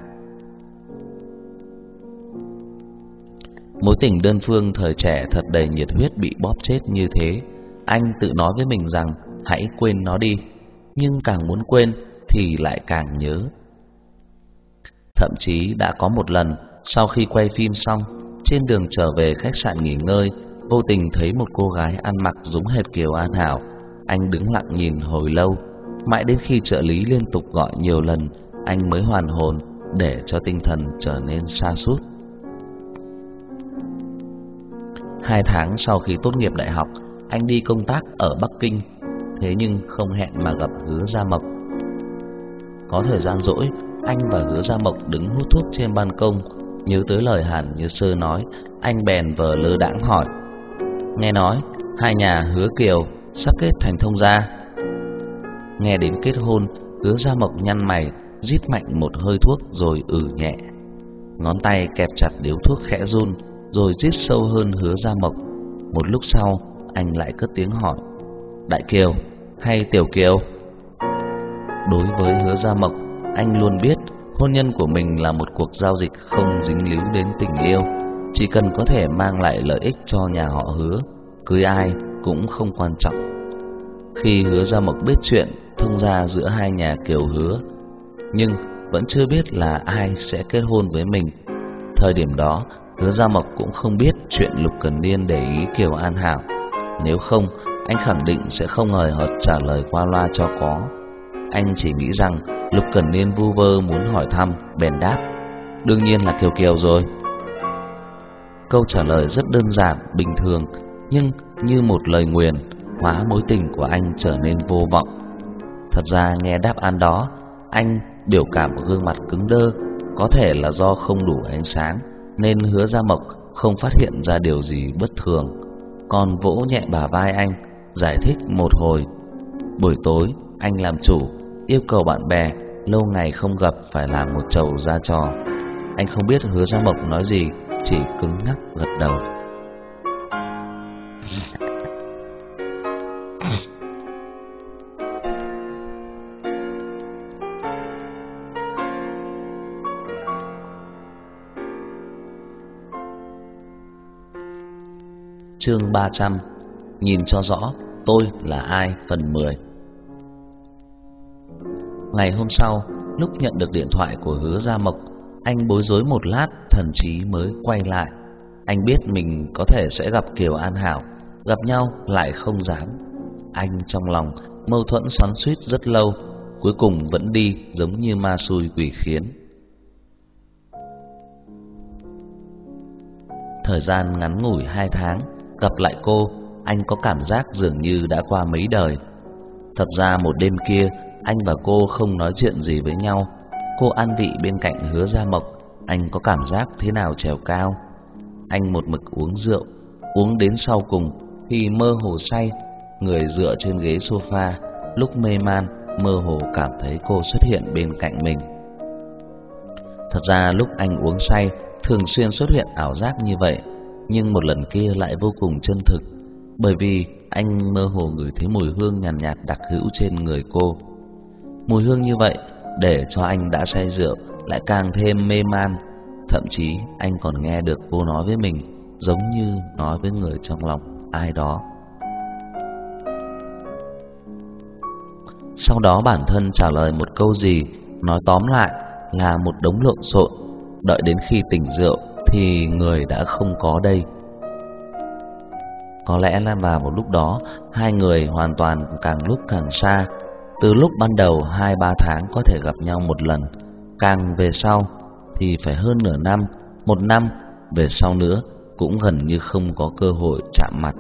Mối tình đơn phương thời trẻ thật đầy nhiệt huyết bị bóp chết như thế. Anh tự nói với mình rằng hãy quên nó đi, nhưng càng muốn quên thì lại càng nhớ. Thậm chí đã có một lần, sau khi quay phim xong, trên đường trở về khách sạn nghỉ ngơi, vô tình thấy một cô gái ăn mặc giống hệt Kiều An Hảo. Anh đứng lặng nhìn hồi lâu, mãi đến khi trợ lý liên tục gọi nhiều lần, anh mới hoàn hồn để cho tinh thần trở nên sa sút. 2 tháng sau khi tốt nghiệp đại học, anh đi công tác ở Bắc Kinh, thế nhưng không hẹn mà gặp Hứa Gia Mộc. Có thời gian rỗi, anh và Hứa Gia Mộc đứng hút thuốc trên ban công, nhớ tới lời Hàn Như Sơ nói, anh bèn vờ lơ đãng hỏi: nghe nói hai nhà Hứa Kiều sắp kết thành thông gia. Nghe đến kết hôn, Hứa Gia Mộc nhăn mày, rít mạnh một hơi thuốc rồi nhẹ. Ngón tay kẹp chặt điếu thuốc khẽ run, rồi rít sâu hơn Hứa Gia Mộc. Một lúc sau, anh lại cất tiếng hỏi: Đại Kiều hay Tiểu Kiều? Đối với Hứa Gia Mộc, anh luôn biết hôn nhân của mình là một cuộc giao dịch không dính líu đến tình yêu. Chỉ cần có thể mang lại lợi ích cho nhà họ Hứa, cưới ai cũng không quan trọng. Khi Hứa Gia Mộc biết chuyện thông gia giữa hai nhà Kiều Hứa, nhưng vẫn chưa biết là ai sẽ kết hôn với mình. Thời điểm đó, Hứa Gia Mộc cũng không biết chuyện Lục Cẩn Niên để ý Kiều An Hảo. Nếu không, anh khẳng định sẽ không hời hợt trả lời qua loa cho có. Anh chỉ nghĩ rằng Lục Cẩn Niên vu vơ muốn hỏi thăm, bèn đáp: đương nhiên là Kiều Kiều rồi. Câu trả lời rất đơn giản, bình thường, nhưng như một lời nguyền, hóa mối tình của anh trở nên vô vọng. Thật ra nghe đáp án đó, anh biểu cảm của gương mặt cứng đơ, Có thể là do không đủ ánh sáng nên Hứa Gia Mộc không phát hiện ra điều gì bất thường, còn vỗ nhẹ bả vai anh, giải thích một hồi. Buổi tối anh làm chủ, yêu cầu bạn bè lâu ngày không gặp phải làm một chầu ra trò. Anh không biết Hứa Gia Mộc nói gì, chỉ cứng nhắc gật đầu. Chương 300. Nhìn cho rõ tôi là ai, phần 10. Ngày hôm sau, lúc nhận được điện thoại của Hứa Gia Mộc, anh bối rối một lát, thần trí mới quay lại. Anh biết mình có thể sẽ gặp Kiều An Hảo, gặp nhau lại không dám. Anh trong lòng mâu thuẫn xoắn xuýt rất lâu, cuối cùng vẫn đi giống như ma xui quỷ khiến. Thời gian ngắn ngủi 2 tháng, gặp lại cô, anh có cảm giác dường như đã qua mấy đời. Thật ra một đêm kia, anh và cô không nói chuyện gì với nhau. Cô an vị bên cạnh Hứa Gia Mộc, anh có cảm giác thế nào trèo cao. Anh một mực uống rượu, uống đến sau cùng, khi mơ hồ say, người dựa trên ghế sofa, lúc mê man, mơ hồ cảm thấy cô xuất hiện bên cạnh mình. Thật ra lúc anh uống say, thường xuyên xuất hiện ảo giác như vậy, nhưng một lần kia lại vô cùng chân thực, bởi vì anh mơ hồ ngửi thấy mùi hương nhàn nhạt đặc hữu trên người cô. Mùi hương như vậy để cho anh đã say rượu lại càng thêm mê man. Thậm chí anh còn nghe được cô nói với mình, giống như nói với người trong lòng ai đó. Sau đó bản thân trả lời một câu gì, nói tóm lại là một đống lộn xộn. Đợi đến khi tỉnh rượu thì người đã không có đây. Có lẽ là vào một lúc đó, hai người hoàn toàn càng lúc càng xa. Từ lúc ban đầu 2-3 tháng có thể gặp nhau một lần, càng về sau thì phải hơn nửa năm, 1 năm, về sau nữa cũng gần như không có cơ hội chạm mặt.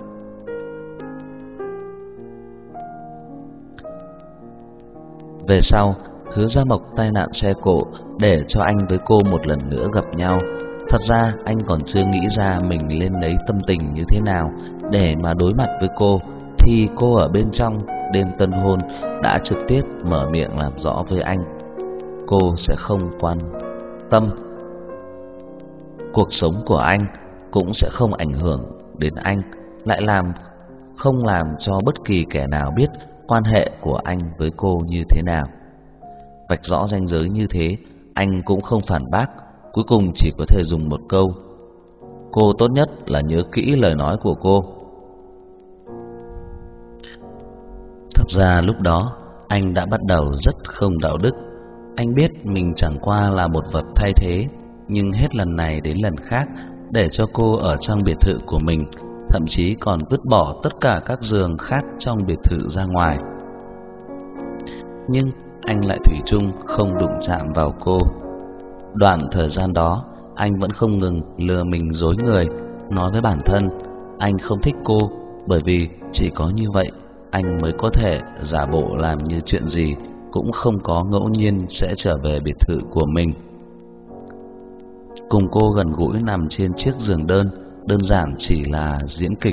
Về sau, Hứa Gia Mộc tai nạn xe cộ để cho anh với cô một lần nữa gặp nhau. Thật ra anh còn chưa nghĩ ra mình lên lấy tâm tình như thế nào để mà đối mặt với cô, thì cô ở bên trong đêm tân hôn đã trực tiếp mở miệng làm rõ với anh cô sẽ không quan tâm cuộc sống của anh, cũng sẽ không ảnh hưởng đến anh, lại không làm cho bất kỳ kẻ nào biết quan hệ của anh với cô như thế nào. Vạch rõ ranh giới như thế, anh cũng không phản bác, cuối cùng chỉ có thể dùng một câu: cô tốt nhất là nhớ kỹ lời nói của cô. Thật ra lúc đó anh đã bắt đầu rất không đạo đức. Anh biết mình chẳng qua là một vật thay thế, nhưng hết lần này đến lần khác để cho cô ở trong biệt thự của mình, thậm chí còn vứt bỏ tất cả các giường khác trong biệt thự ra ngoài. Nhưng anh lại thủy chung không đụng chạm vào cô. Đoạn thời gian đó, anh vẫn không ngừng lừa mình dối người, nói với bản thân anh không thích cô, bởi vì chỉ có như vậy anh mới có thể giả bộ làm như chuyện gì cũng không có ngẫu nhiên sẽ trở về biệt thự của mình. Cùng cô gần gũi nằm trên chiếc giường đơn giản chỉ là diễn kịch.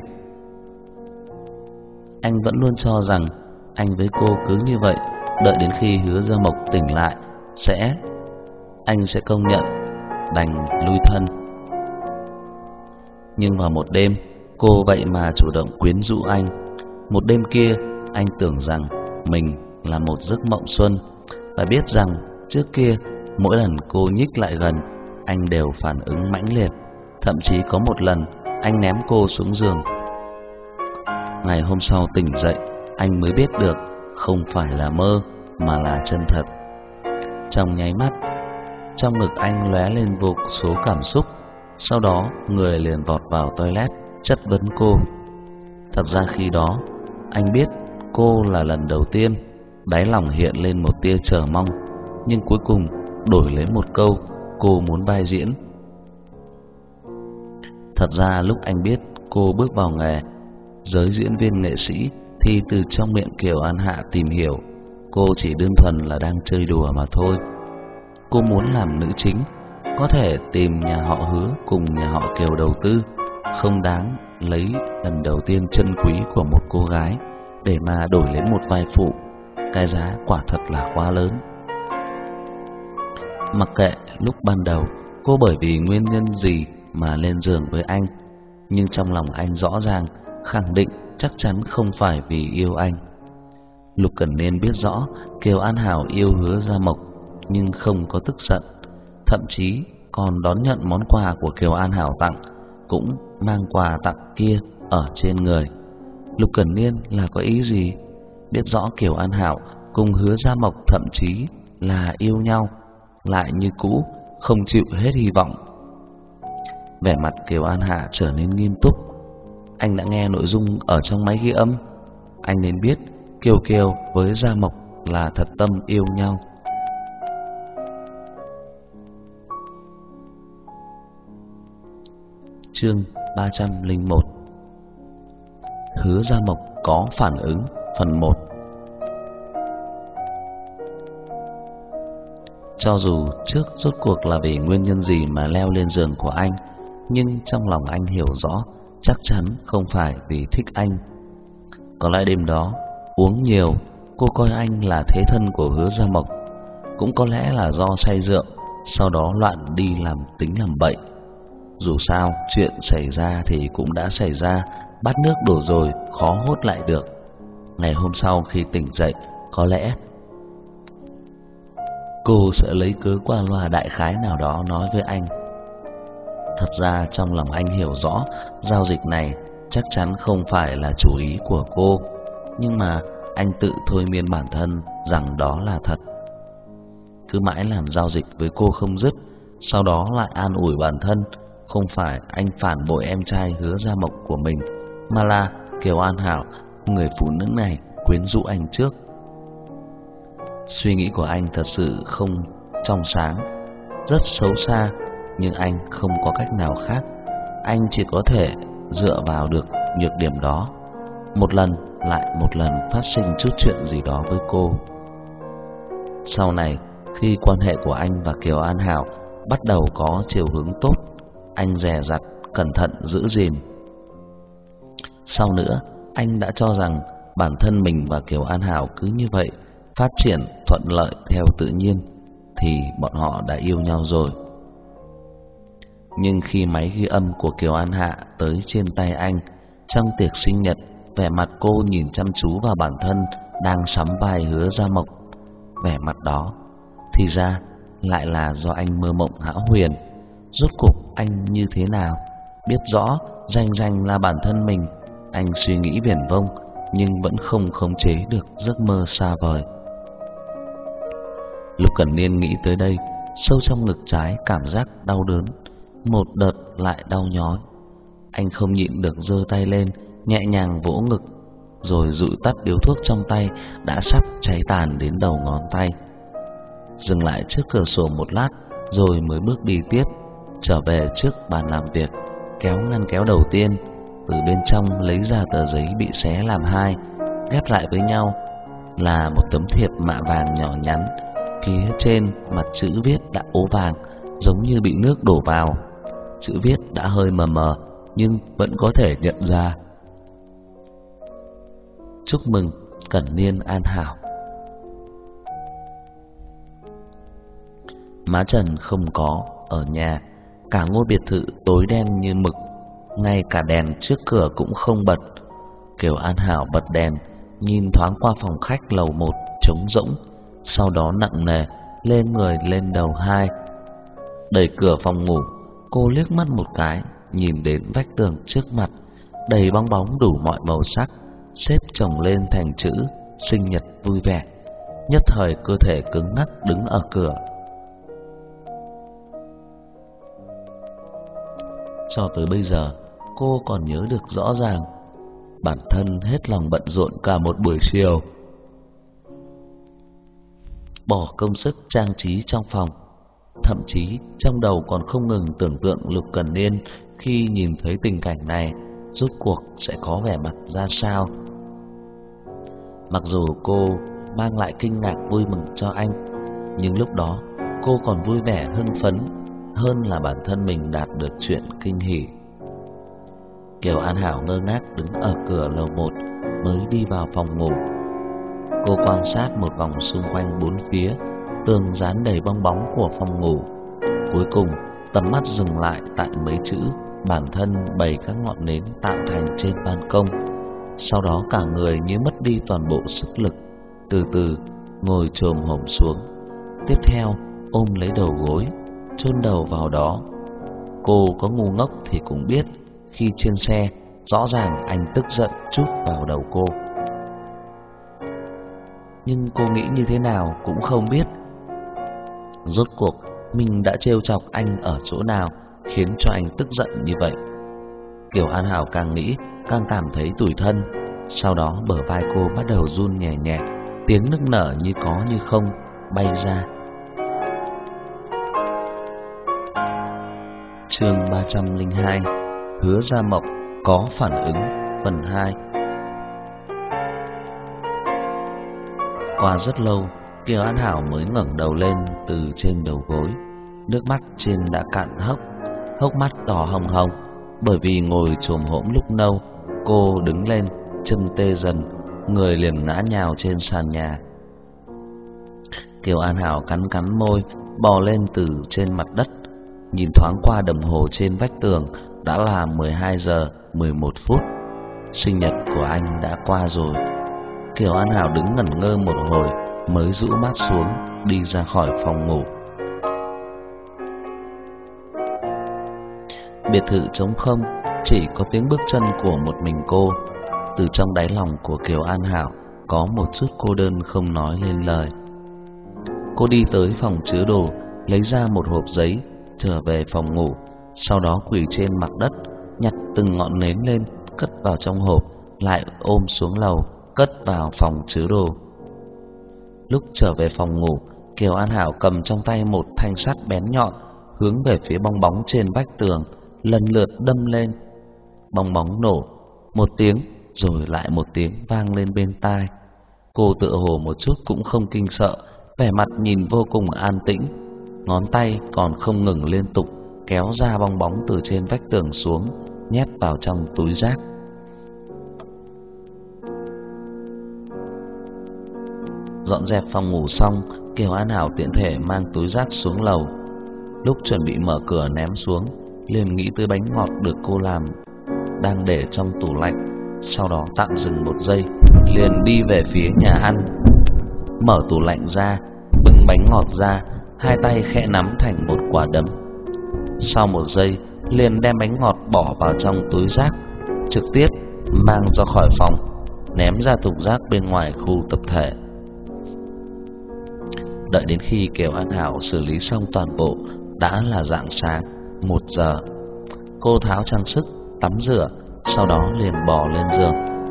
Anh vẫn luôn cho rằng anh với cô cứ như vậy, đợi đến khi Hứa Gia Mộc tỉnh lại anh sẽ công nhận, đành lui thân. Nhưng vào một đêm, cô vậy mà chủ động quyến rũ anh. Một đêm kia, anh tưởng rằng mình là một giấc mộng xuân, và biết rằng trước kia mỗi lần cô nhích lại gần, anh đều phản ứng mãnh liệt. Thậm chí có một lần anh ném cô xuống giường. Ngày hôm sau tỉnh dậy, anh mới biết được không phải là mơ mà là chân thật. Trong nháy mắt, trong ngực anh lóe lên vô số cảm xúc. Sau đó người liền vọt vào toilet chất vấn cô. Thật ra khi đó anh biết cô là lần đầu tiên, đáy lòng hiện lên một tia chờ mong, nhưng cuối cùng đổi lấy một câu cô muốn vai diễn. Thật ra lúc anh biết cô bước vào nghề giới diễn viên nghệ sĩ, thì từ trong miệng Kiều An Hạ tìm hiểu, cô chỉ đơn thuần là đang chơi đùa mà thôi. cô muốn làm nữ chính, có thể tìm nhà họ Hứa cùng nhà họ Kiều đầu tư, không đáng lấy lần đầu tiên chân quý của một cô gái để mà đổi lấy một vai phụ. Cái giá quả thật là quá lớn. Mặc kệ lúc ban đầu cô bởi vì nguyên nhân gì mà lên giường với anh, nhưng trong lòng anh rõ ràng khẳng định chắc chắn không phải vì yêu anh. Lục Cẩn Niên biết rõ Kiều An Hảo yêu Hứa Gia Mộc, nhưng không có tức giận, thậm chí còn đón nhận món quà của Kiều An Hảo tặng, cũng mang quà tặng kia ở trên người. Lục Cẩn Niên là có ý gì? Biết rõ Kiều An Hảo cùng Hứa Gia Mộc thậm chí là yêu nhau, lại như cũ không chịu hết hy vọng. Vẻ mặt Kiều An Hạ trở nên nghiêm túc. Anh đã nghe nội dung ở trong máy ghi âm. Anh nên biết Kiều Kiều với Gia Mộc là thật tâm yêu nhau. Chương 301. Hứa Gia Mộc có phản ứng phần 1. Cho dù trước rốt cuộc là vì nguyên nhân gì mà leo lên giường của anh, nhưng trong lòng anh hiểu rõ chắc chắn không phải vì thích anh. Có lẽ đêm đó uống nhiều, cô coi anh là thế thân của Hứa Gia Mộc. Cũng có lẽ là do say rượu, sau đó loạn đi làm tính làm bậy. Dù sao chuyện xảy ra thì cũng đã xảy ra, bát nước đổ rồi khó hốt lại được. Ngày hôm sau khi tỉnh dậy, có lẽ cô sẽ lấy cớ qua loa đại khái nào đó nói với anh. Thật ra trong lòng anh hiểu rõ giao dịch này chắc chắn không phải là chủ ý của cô, nhưng mà anh tự thôi miên bản thân rằng đó là thật. Cứ mãi làm giao dịch với cô không dứt, sau đó lại an ủi bản thân không phải anh phản bội em trai Hứa Gia Mộc của mình, mà là Kiều An Hảo, người phụ nữ này quyến rũ anh trước. Suy nghĩ của anh thật sự không trong sáng, rất xấu xa, nhưng anh không có cách nào khác. Anh chỉ có thể dựa vào được nhược điểm đó, một lần lại một lần phát sinh chút chuyện gì đó với cô. Sau này, khi quan hệ của anh và Kiều An Hảo bắt đầu có chiều hướng tốt, anh dè dặt, cẩn thận giữ gìn. Sau nữa, anh đã cho rằng bản thân mình và Kiều An Hảo cứ như vậy phát triển thuận lợi theo tự nhiên thì bọn họ đã yêu nhau rồi. Nhưng khi máy ghi âm của Kiều An Hạ tới trên tay anh, trong tiệc sinh nhật, vẻ mặt cô nhìn chăm chú vào bản thân đang sắm vai Hứa Gia Mộc. Vẻ mặt đó thì ra lại là do anh mơ mộng hão huyền. Rốt cuộc anh như thế nào? Biết rõ danh là bản thân mình, anh suy nghĩ viển vông nhưng vẫn không khống chế được giấc mơ xa vời. Lục Cẩn Niên nghĩ tới đây, sâu trong ngực trái cảm giác đau đớn, một đợt lại đau nhói. Anh không nhịn được giơ tay lên, nhẹ nhàng vỗ ngực, rồi dụi tắt điếu thuốc trong tay đã sắp cháy tàn đến đầu ngón tay. Dừng lại trước cửa sổ một lát, rồi mới bước đi tiếp, trở về trước bàn làm việc, kéo ngăn kéo đầu tiên, từ bên trong lấy ra tờ giấy bị xé làm hai, ghép lại với nhau là một tấm thiệp mạ vàng nhỏ nhắn. Phía trên mặt chữ viết đã ố vàng, giống như bị nước đổ vào. Chữ viết đã hơi mờ mờ, nhưng vẫn có thể nhận ra. Chúc mừng Cẩn Niên An Hảo. Má Trần không có ở nhà, cả ngôi biệt thự tối đen như mực, ngay cả đèn trước cửa cũng không bật. Kiều An Hảo bật đèn, nhìn thoáng qua phòng khách lầu 1 trống rỗng, sau đó nặng nề lên người lên đầu 2. Đẩy cửa phòng ngủ, cô liếc mắt một cái, nhìn đến vách tường trước mặt, đầy bong bóng đủ mọi màu sắc, xếp chồng lên thành chữ sinh nhật vui vẻ. Nhất thời cơ thể cứng ngắc đứng ở cửa. Cho tới bây giờ, cô còn nhớ được rõ ràng, bản thân hết lòng bận rộn cả một buổi chiều, bỏ công sức trang trí trong phòng, thậm chí trong đầu còn không ngừng tưởng tượng Lục Cẩn Niên khi nhìn thấy tình cảnh này rốt cuộc sẽ có vẻ mặt ra sao. Mặc dù cô mang lại kinh ngạc vui mừng cho anh, nhưng lúc đó cô còn vui vẻ hưng phấn hơn là bản thân mình đạt được chuyện kinh hỉ. Kiều An Hảo ngơ ngác đứng ở cửa lầu 1 mới đi vào phòng ngủ. Cô quan sát một vòng xung quanh bốn phía, tường dán đầy bong bóng của phòng ngủ. Cuối cùng, tầm mắt dừng lại tại mấy chữ bản thân bày các ngọn nến tạo thành trên ban công. Sau đó cả người như mất đi toàn bộ sức lực, từ từ ngồi chồm hổm xuống. Tiếp theo, ôm lấy đầu gối, chôn đầu vào đó. Cô có ngu ngốc thì cũng biết, khi trên xe, rõ ràng anh tức giận trút vào đầu cô. Nhưng cô nghĩ như thế nào cũng không biết, rốt cuộc mình đã trêu chọc anh ở chỗ nào khiến cho anh tức giận như vậy. Kiều An Hảo càng nghĩ càng cảm thấy tủi thân. Sau đó bờ vai cô bắt đầu run nhẹ nhẹ, tiếng nức nở như có như không bay ra. Chương 302: Hứa Gia Mộc có phản ứng, phần 2. Qua rất lâu, Kiều An Hảo mới ngẩng đầu lên từ trên đầu gối. Nước mắt trên đã cạn hốc, hốc mắt đỏ hồng hồng. Bởi vì ngồi chồm hổm lúc lâu, cô đứng lên, chân tê dần, người liền ngã nhào trên sàn nhà. Kiều An Hảo cắn cắn môi, bò lên từ trên mặt đất, nhìn thoáng qua đồng hồ trên vách tường, đã là 12 giờ 11 phút. Sinh nhật của anh đã qua rồi. Kiều An Hảo đứng ngẩn ngơ một hồi mới rũ mắt xuống, đi ra khỏi phòng ngủ. Biệt thự trống không, chỉ có tiếng bước chân của một mình cô. Từ trong đáy lòng của Kiều An Hảo có một chút cô đơn không nói lên lời. Cô đi tới phòng chứa đồ, lấy ra một hộp giấy, trở về phòng ngủ. Sau đó quỳ trên mặt đất, nhặt từng ngọn nến lên, cất vào trong hộp, lại ôm xuống lầu, cất vào phòng chứa đồ. Lúc trở về phòng ngủ, Kiều An Hảo cầm trong tay một thanh sắt bén nhọn, hướng về phía bong bóng trên vách tường, lần lượt đâm lên. Bong bóng nổ, một tiếng rồi lại một tiếng vang lên bên tai. Cô tựa hồ một chút cũng không kinh sợ, vẻ mặt nhìn vô cùng an tĩnh, ngón tay còn không ngừng liên tục kéo ra bong bóng từ trên vách tường xuống, nhét vào trong túi rác. Dọn dẹp phòng ngủ xong, Kiều An Hảo tiện thể mang túi rác xuống lầu. Lúc chuẩn bị mở cửa ném xuống, liền nghĩ tới bánh ngọt được cô làm đang để trong tủ lạnh. Sau đó tạm dừng một giây, liền đi về phía nhà ăn, mở tủ lạnh ra, bưng bánh ngọt ra, hai tay khẽ nắm thành một quả đấm. Sau một giây, liền đem bánh ngọt bỏ vào trong túi rác, trực tiếp mang ra khỏi phòng, ném ra thùng rác bên ngoài khu tập thể. Đợi đến khi Kiều An Hảo xử lý xong toàn bộ, đã là rạng sáng 1 giờ. Cô tháo trang sức, tắm rửa, sau đó liền bò lên giường.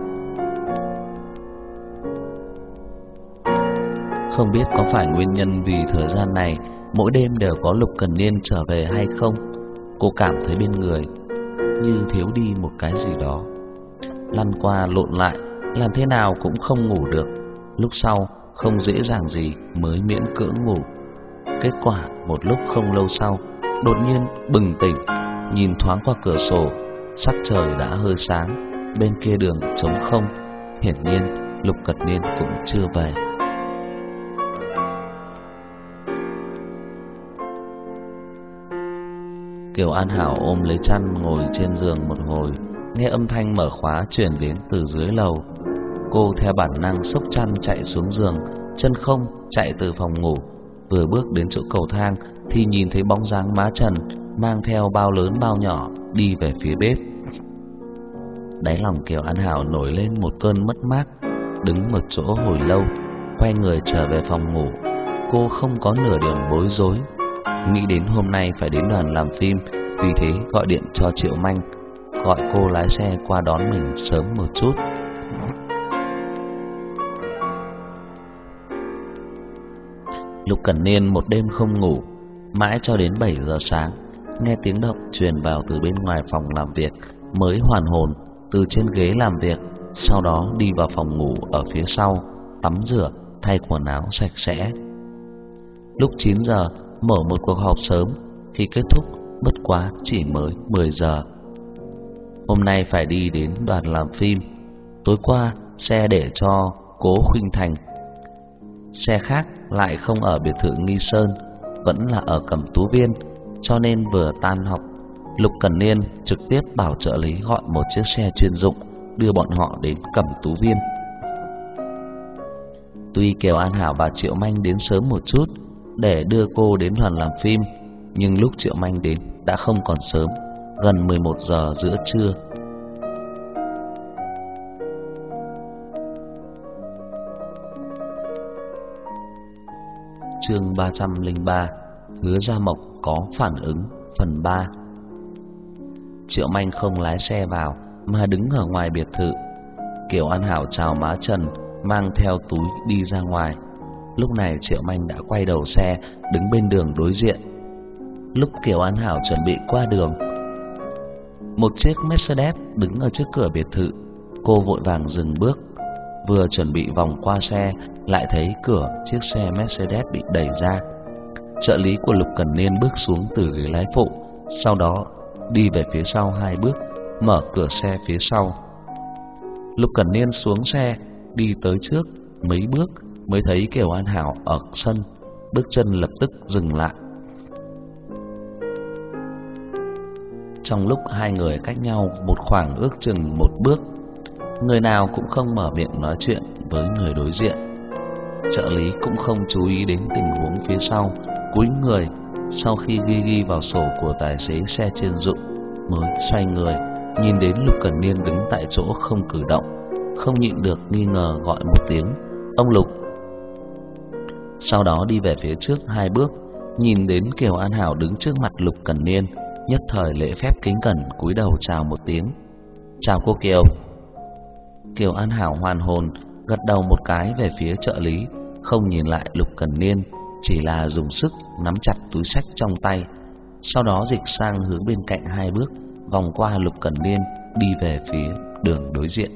Không biết có phải nguyên nhân vì thời gian này mỗi đêm đều có Lục Cần Niên trở về hay không, cô cảm thấy bên người như thiếu đi một cái gì đó. Lăn qua lộn lại, làm thế nào cũng không ngủ được. Lúc sau không dễ dàng gì mới miễn cưỡng ngủ. Kết quả một lúc không lâu sau, đột nhiên bừng tỉnh, nhìn thoáng qua cửa sổ, sắc trời đã hơi sáng, bên kia đường trống không, hiển nhiên Lục Cẩn Niên cũng chưa về. Kiều An Hảo ôm lấy chăn ngồi trên giường một hồi, nghe âm thanh mở khóa truyền đến từ dưới lầu. Cô theo bản năng xốc chăn chạy xuống giường, chân không chạy từ phòng ngủ. Vừa bước đến chỗ cầu thang thì nhìn thấy bóng dáng má Trần mang theo bao lớn bao nhỏ đi về phía bếp. Đáy lòng Kiều An Hảo nổi lên một cơn mất mát, đứng một chỗ hồi lâu, quay người trở về phòng ngủ. Cô không có nửa điểm bối rối, nghĩ đến hôm nay phải đến đoàn làm phim, vì thế gọi điện cho Triệu Manh, gọi cô lái xe qua đón mình sớm một chút. Lục Cẩn Niên một đêm không ngủ, mãi cho đến 7 giờ sáng, nghe tiếng động truyền vào từ bên ngoài phòng làm việc, mới hoàn hồn từ trên ghế làm việc, sau đó đi vào phòng ngủ ở phía sau, tắm rửa, thay quần áo sạch sẽ. Lúc 9 giờ mở một cuộc họp sớm, khi kết thúc bất quá chỉ mới 10 giờ. Hôm nay phải đi đến đoàn làm phim. Tối qua xe để cho Cố Khuynh Thành, xe khác lại không ở biệt thự Nghi Sơn, vẫn là ở Cẩm Tú Viên, cho nên vừa tan học, Lục Cẩn Niên trực tiếp bảo trợ lý gọi một chiếc xe chuyên dụng đưa bọn họ đến Cẩm Tú Viên. Tuy Kiều An Hảo và Triệu Manh đến sớm một chút để đưa cô đến đoàn làm phim, nhưng lúc Triệu Manh đến đã không còn sớm, gần 11 giờ giữa trưa. Chương 303: Hứa Gia Mộc có phản ứng, phần 3. Triệu Manh không lái xe vào mà đứng ở ngoài biệt thự. Kiều An Hảo chào má Trần, mang theo túi đi ra ngoài. Lúc này Triệu Manh đã quay đầu xe, đứng bên đường đối diện. Lúc Kiều An Hảo chuẩn bị qua đường, một chiếc Mercedes đứng ở trước cửa biệt thự. Cô vội vàng dừng bước, vừa chuẩn bị vòng qua xe, lại thấy cửa chiếc xe Mercedes bị đẩy ra. Trợ lý của Lục Cẩn Niên bước xuống từ ghế lái phụ, sau đó đi về phía sau 2 bước, mở cửa xe phía sau. Lục Cẩn Niên xuống xe, đi tới trước mấy bước mới thấy Kiều An Hảo ở sân, bước chân lập tức dừng lại. Trong lúc hai người cách nhau một khoảng ước chừng 1 bước, người nào cũng không mở miệng nói chuyện với người đối diện. Trợ lý cũng không chú ý đến tình huống phía sau, cúi người, sau khi ghi vào sổ của tài xế xe chuyên dụng mới xoay người, nhìn đến Lục Cẩn Niên đứng tại chỗ không cử động, không nhịn được nghi ngờ gọi một tiếng: "Ông Lục." Sau đó đi về phía trước 2 bước, nhìn đến Kiều An Hảo đứng trước mặt Lục Cẩn Niên, nhất thời lễ phép kính cẩn cúi đầu chào một tiếng: "Chào cô Kiều." Kiều An Hảo hoàn hồn, gật đầu một cái về phía trợ lý, không nhìn lại Lục Cẩn Niên, chỉ là dùng sức nắm chặt túi xách trong tay, sau đó dịch sang hướng bên cạnh 2 bước, vòng qua Lục Cẩn Niên, đi về phía đường đối diện.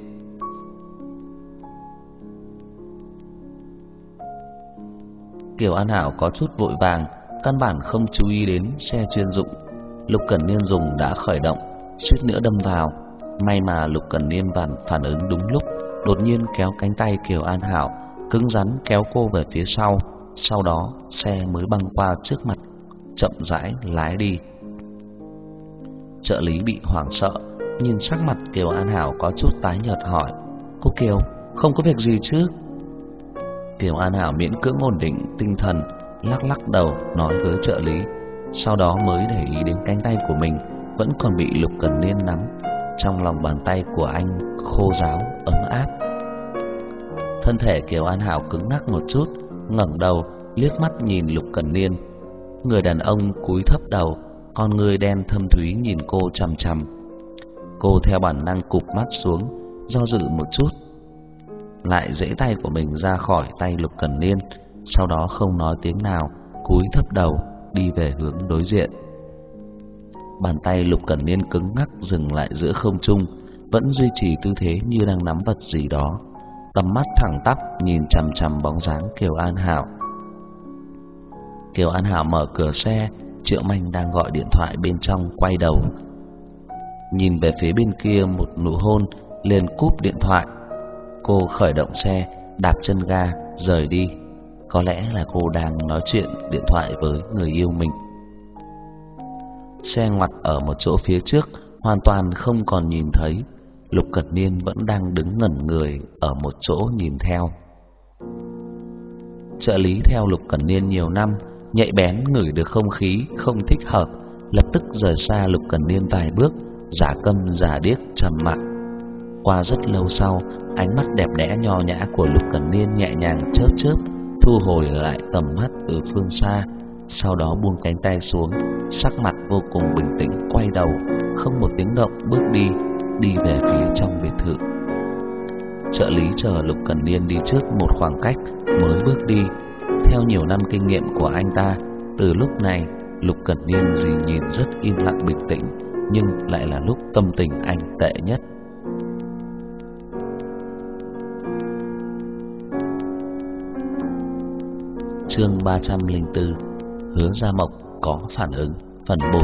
Kiều An Hảo có chút vội vàng, căn bản không chú ý đến xe chuyên dụng Lục Cẩn Niên dùng đã khởi động, suýt nữa đâm vào. May mà Lục Cẩn Niên phản ứng đúng lúc, đột nhiên kéo cánh tay Kiều An Hảo, cứng rắn kéo cô về phía sau. Sau đó xe mới băng qua trước mặt, chậm rãi lái đi. Trợ lý bị hoảng sợ, nhìn sắc mặt Kiều An Hảo có chút tái nhợt hỏi: "Cô Kiều, không có việc gì chứ?" Kiều An Hảo miễn cưỡng ổn định tinh thần, lắc lắc đầu nói với trợ lý, sau đó mới để ý đến cánh tay của mình vẫn còn bị Lục Cẩn Niên nắm. Trong lòng bàn tay của anh khô ráo ấm áp. Thân thể Kiều An Hảo cứng ngắc một chút, ngẩng đầu liếc mắt nhìn Lục Cẩn Niên. Người đàn ông cúi thấp đầu, con ngươi đen thâm thúy nhìn cô chằm chằm. Cô theo bản năng cụp mắt xuống, do dự một chút, lại giãy tay của mình ra khỏi tay Lục Cẩn Niên, sau đó không nói tiếng nào, cúi thấp đầu đi về hướng đối diện. Bàn tay Lục Cẩn Niên cứng ngắc dừng lại giữa không trung, vẫn duy trì tư thế như đang nắm vật gì đó, tầm mắt thẳng tắp nhìn chằm chằm bóng dáng Kiều An Hảo. Kiều An Hảo mở cửa xe, Triệu Manh đang gọi điện thoại bên trong quay đầu, nhìn về phía bên kia một nụ hôn, liền cúp điện thoại. Cô khởi động xe, đạp chân ga rời đi. Có lẽ là cô đang nói chuyện điện thoại với người yêu mình. Xe ngoặt ở một chỗ phía trước, hoàn toàn không còn nhìn thấy. Lục Cẩn Niên vẫn đang đứng ngẩn người ở một chỗ nhìn theo. Trợ lý theo Lục Cẩn Niên nhiều năm, nhạy bén ngửi được không khí không thích hợp, lập tức rời xa Lục Cẩn Niên vài bước, giả câm giả điếc trầm mặc. Qua rất lâu sau, ánh mắt đẹp đẽ nho nhã của Lục Cẩn Niên nhẹ nhàng chớp chớp, thu hồi lại tầm mắt từ phương xa, sau đó buông cánh tay xuống, sắc mặt vô cùng bình tĩnh quay đầu, không một tiếng động bước đi về phía trong biệt thự. Trợ lý chờ Lục Cẩn Niên đi trước một khoảng cách mới bước đi. Theo nhiều năm kinh nghiệm của anh ta, từ lúc này Lục Cẩn Niên dì nhìn rất im lặng bình tĩnh, nhưng lại là lúc tâm tình anh tệ nhất. Chương 304: Hứa Gia Mộc có phản ứng, phần 4.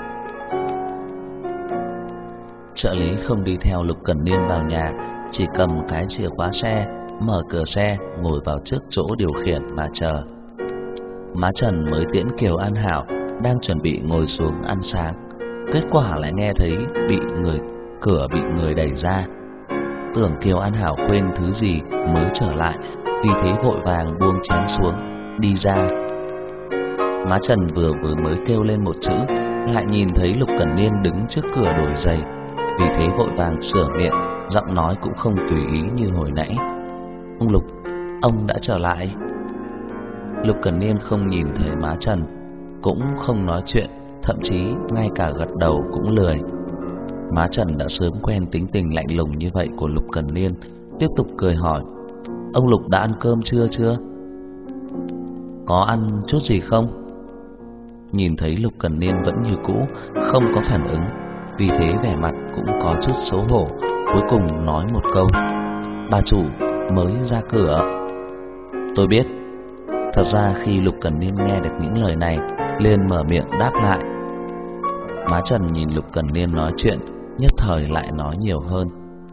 Trợ lý không đi theo Lục Cẩn Niên vào nhà, chỉ cầm cái chìa khóa xe, mở cửa xe, ngồi vào trước chỗ điều khiển mà chờ. Má Trần mới tiễn Kiều An Hảo đang chuẩn bị ngồi xuống ăn sáng, kết quả lại nghe thấy cửa bị người đẩy ra. Tưởng Kiều An Hảo quên thứ gì mới trở lại, vì thế vội vàng buông chén xuống, đi ra. Má Trần vừa mới kêu lên một chữ, lại nhìn thấy Lục Cẩn Niên đứng trước cửa đổi giày, vì thế vội vàng sửa miệng, giọng nói cũng không tùy ý như hồi nãy. Ông Lục, ông đã trở lại. Lục Cẩn Niên không nhìn thấy má Trần, cũng không nói chuyện, thậm chí ngay cả gật đầu cũng lười. Má Trần đã sớm quen tính tình lạnh lùng như vậy của Lục Cẩn Niên, tiếp tục cười hỏi: Ông Lục đã ăn cơm chưa? Có ăn chút gì không? Nhìn thấy Lục Cẩn Niên vẫn như cũ, không có phản ứng, vì thế vẻ mặt cũng có chút xấu hổ, cuối cùng nói một câu: Bà chủ mới ra cửa. Tôi biết. Thật ra khi Lục Cẩn Niên nghe được những lời này, liền mở miệng đáp lại. Má Trần nhìn Lục Cẩn Niên nói chuyện, nhất thời lại nói nhiều hơn.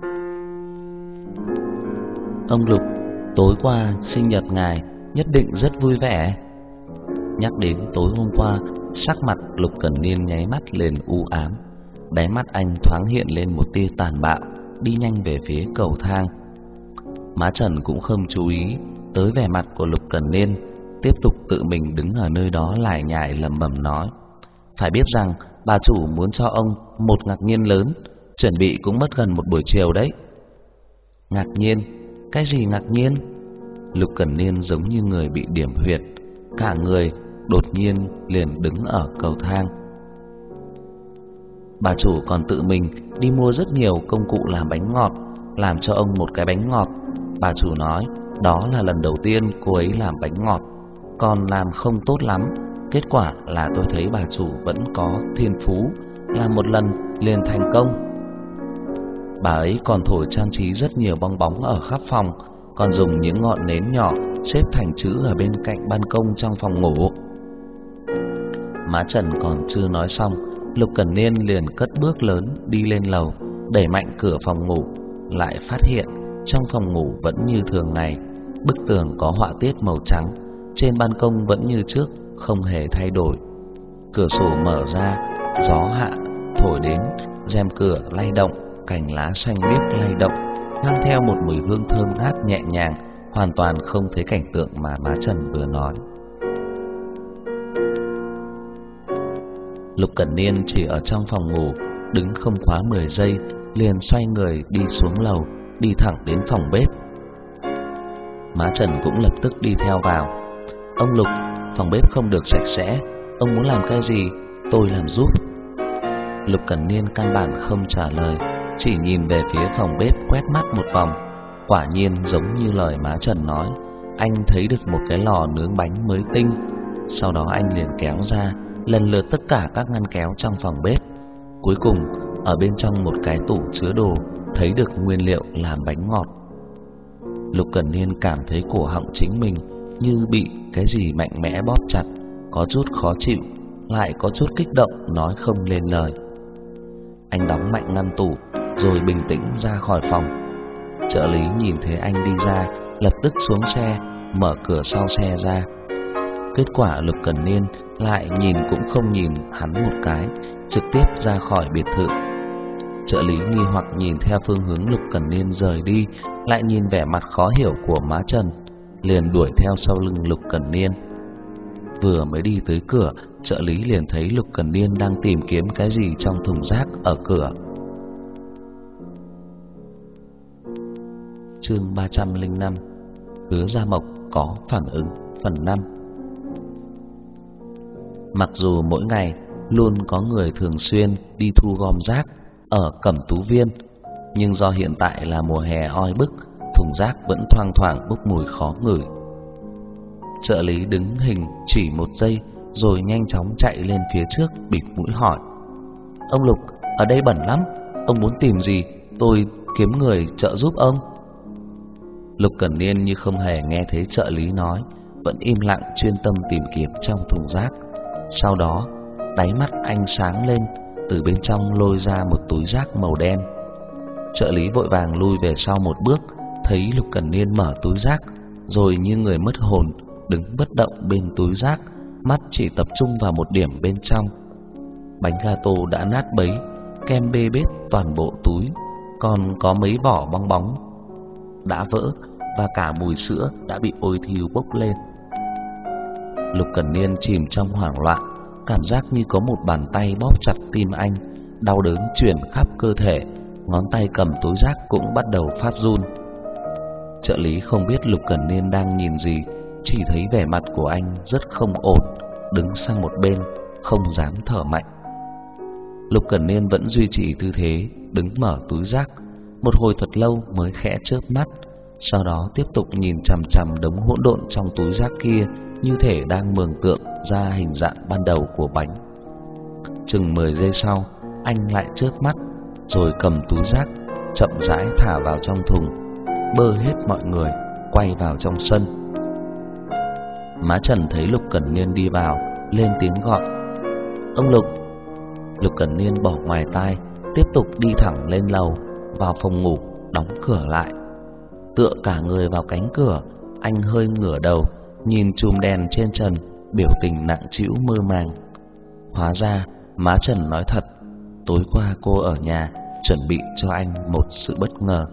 Ông Lục, tối qua sinh nhật ngài nhất định rất vui vẻ. Nhắc đến tối hôm qua, sắc mặt Lục Cẩn Niên nháy mắt lên u ám, đáy mắt anh thoáng hiện lên một tia tàn bạo, đi nhanh về phía cầu thang. Má Trần cũng không chú ý tới vẻ mặt của Lục Cẩn Niên, tiếp tục tự mình đứng ở nơi đó lải nhải lẩm bẩm nói: Phải biết rằng bà chủ muốn cho ông một ngạc nhiên lớn, chuẩn bị cũng mất gần một buổi chiều đấy. Ngạc nhiên? Cái gì ngạc nhiên? Lục Cẩn Niên giống như người bị điểm huyệt, cả người đột nhiên liền đứng ở cầu thang. Bà chủ còn tự mình đi mua rất nhiều công cụ làm bánh ngọt, làm cho ông một cái bánh ngọt. Bà chủ nói đó là lần đầu tiên cô ấy làm bánh ngọt, còn làm không tốt lắm. Kết quả là tôi thấy bà chủ vẫn có thiên phú, làm một lần liền thành công. Bà ấy còn thổi trang trí rất nhiều bong bóng ở khắp phòng, còn dùng những ngọn nến nhỏ xếp thành chữ ở bên cạnh ban công trong phòng ngủ. Má Trần còn chưa nói xong, Lục Cẩn Niên liền cất bước lớn đi lên lầu, đẩy mạnh cửa phòng ngủ, lại phát hiện trong phòng ngủ vẫn như thường ngày, bức tường có họa tiết màu trắng, trên ban công vẫn như trước, không hề thay đổi. Cửa sổ mở ra, gió hạ thổi đến, rèm cửa lay động, cành lá xanh biếc lay động, mang theo một mùi hương thơm ngát nhẹ nhàng, hoàn toàn không thấy cảnh tượng mà má Trần vừa nói. Lục Cẩn Niên chỉ ở trong phòng ngủ đứng không quá 10 giây, liền xoay người đi xuống lầu, đi thẳng đến phòng bếp. Má Trần cũng lập tức đi theo vào. Ông Lục, phòng bếp không được sạch sẽ, ông muốn làm cái gì tôi làm giúp. Lục Cẩn Niên căn bản không trả lời, chỉ nhìn về phía phòng bếp quét mắt một vòng. Quả nhiên giống như lời má Trần nói, anh thấy được một cái lò nướng bánh mới tinh. Sau đó anh liền kéo ra lần lượt tất cả các ngăn kéo trong phòng bếp. Cuối cùng ở bên trong một cái tủ chứa đồ thấy được nguyên liệu làm bánh ngọt. Lục Cẩn Niên cảm thấy cổ họng chính mình như bị cái gì mạnh mẽ bóp chặt, có chút khó chịu, lại có chút kích động nói không lên lời. Anh đóng mạnh ngăn tủ rồi bình tĩnh ra khỏi phòng. Trợ lý nhìn thấy anh đi ra, lập tức xuống xe, mở cửa sau xe ra. Kết quả Lục Cẩn Niên lại nhìn cũng không nhìn hắn một cái, trực tiếp ra khỏi biệt thự. Trợ lý nghi hoặc nhìn theo phương hướng Lục Cẩn Niên rời đi, lại nhìn vẻ mặt khó hiểu của má Trần, liền đuổi theo sau lưng Lục Cẩn Niên. Vừa mới đi tới cửa, trợ lý liền thấy Lục Cẩn Niên đang tìm kiếm cái gì trong thùng rác ở cửa. Chương 305: Hứa Gia Mộc có phản ứng, phần 5. Mặc dù mỗi ngày luôn có người thường xuyên đi thu gom rác ở Cẩm Tú Viên, nhưng do hiện tại là mùa hè oi bức, thùng rác vẫn thoang thoảng bốc mùi khó ngửi. Trợ lý đứng hình chỉ một giây rồi nhanh chóng chạy lên phía trước bịt mũi hỏi: Ông Lục, ở đây bẩn lắm, ông muốn tìm gì tôi kiếm người trợ giúp ông. Lục Cẩn Niên như không hề nghe thấy trợ lý nói, vẫn im lặng chuyên tâm tìm kiếm trong thùng rác. Sau đó, đáy mắt anh sáng lên, từ bên trong lôi ra một túi rác màu đen. Trợ lý vội vàng lui về sau một bước, thấy Lục Cẩn Niên mở túi rác, rồi như người mất hồn, đứng bất động bên túi rác, mắt chỉ tập trung vào một điểm bên trong. Bánh gato đã nát bấy, kem bê bết toàn bộ túi, còn có mấy vỏ bong bóng đã vỡ và cả mùi sữa đã bị ôi thiêu bốc lên. Lục Cẩn Niên chìm trong hoảng loạn, cảm giác như có một bàn tay bóp chặt tim anh, đau đớn truyền khắp cơ thể, ngón tay cầm túi rác cũng bắt đầu phát run. Trợ lý không biết Lục Cẩn Niên đang nhìn gì, chỉ thấy vẻ mặt của anh rất không ổn, đứng sang một bên, không dám thở mạnh. Lục Cẩn Niên vẫn duy trì tư thế đứng mở túi rác, một hồi thật lâu mới khẽ chớp mắt, sau đó tiếp tục nhìn chằm chằm đống hỗn độn trong túi rác kia, như thể đang mường tượng ra hình dạng ban đầu của bánh. Chừng 10 giây sau, anh lại chớp mắt, rồi cầm túi rác chậm rãi thả vào trong thùng, bơ hết mọi người, quay vào trong sân. Má Trần thấy Lục Cẩn Niên đi vào, lên tiếng gọi: "Ông Lục." Lục Cẩn Niên bỏ ngoài tai, tiếp tục đi thẳng lên lầu, vào phòng ngủ, đóng cửa lại. Tựa cả người vào cánh cửa, anh hơi ngửa đầu, nhìn chùm đèn trên trần, biểu tình nặng trĩu mơ màng. Hóa ra má Trần nói thật, tối qua cô ở nhà chuẩn bị cho anh một sự bất ngờ.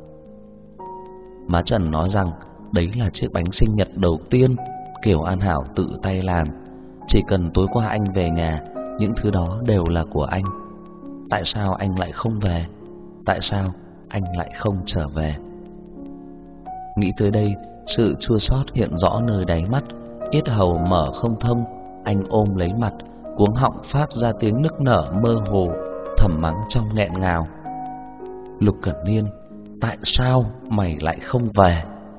Má Trần nói rằng đấy là chiếc bánh sinh nhật đầu tiên Kiều An Hảo tự tay làm. Chỉ cần tối qua anh về nhà, những thứ đó đều là của anh. Tại sao anh lại không về? Tại sao anh lại không trở về? Nghĩ tới đây, sự chua xót hiện rõ nơi đáy mắt, yết hầu mở không thông. Anh ôm lấy mặt, cuống họng phát ra tiếng nức nở mơ hồ, thầm mắng trong nghẹn ngào: "Lục Cẩn Niên, tại sao mày lại không về?"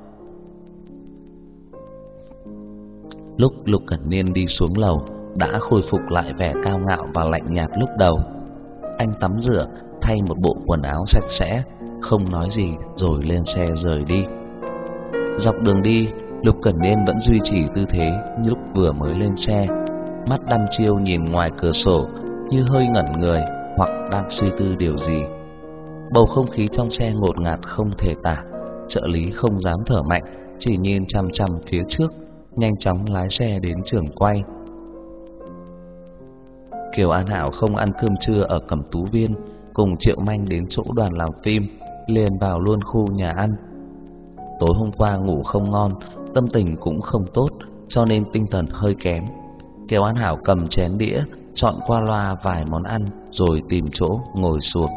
Lúc Lục Cẩn Niên đi xuống lầu, đã khôi phục lại vẻ cao ngạo và lạnh nhạt lúc đầu. Anh tắm rửa, thay một bộ quần áo sạch sẽ, không nói gì rồi lên xe rời đi. Dọc đường đi, Lục Cẩn Niên vẫn duy trì tư thế như lúc vừa mới lên xe, mắt đăm chiêu nhìn ngoài cửa sổ, như hơi ngẩn người hoặc đang suy tư điều gì. Bầu không khí trong xe ngột ngạt không thể tả. Trợ lý không dám thở mạnh, chỉ nhìn chằm chằm phía trước, nhanh chóng lái xe đến trường quay. Kiều An Hảo không ăn cơm trưa ở Cẩm Tú Viên, cùng Triệu Manh đến chỗ đoàn làm phim, liền vào luôn khu nhà ăn. Tối hôm qua ngủ không ngon, tâm tình cũng không tốt, cho nên tinh thần hơi kém. Kiều An Hảo cầm chén đĩa, chọn qua loa vài món ăn, rồi tìm chỗ ngồi xuống.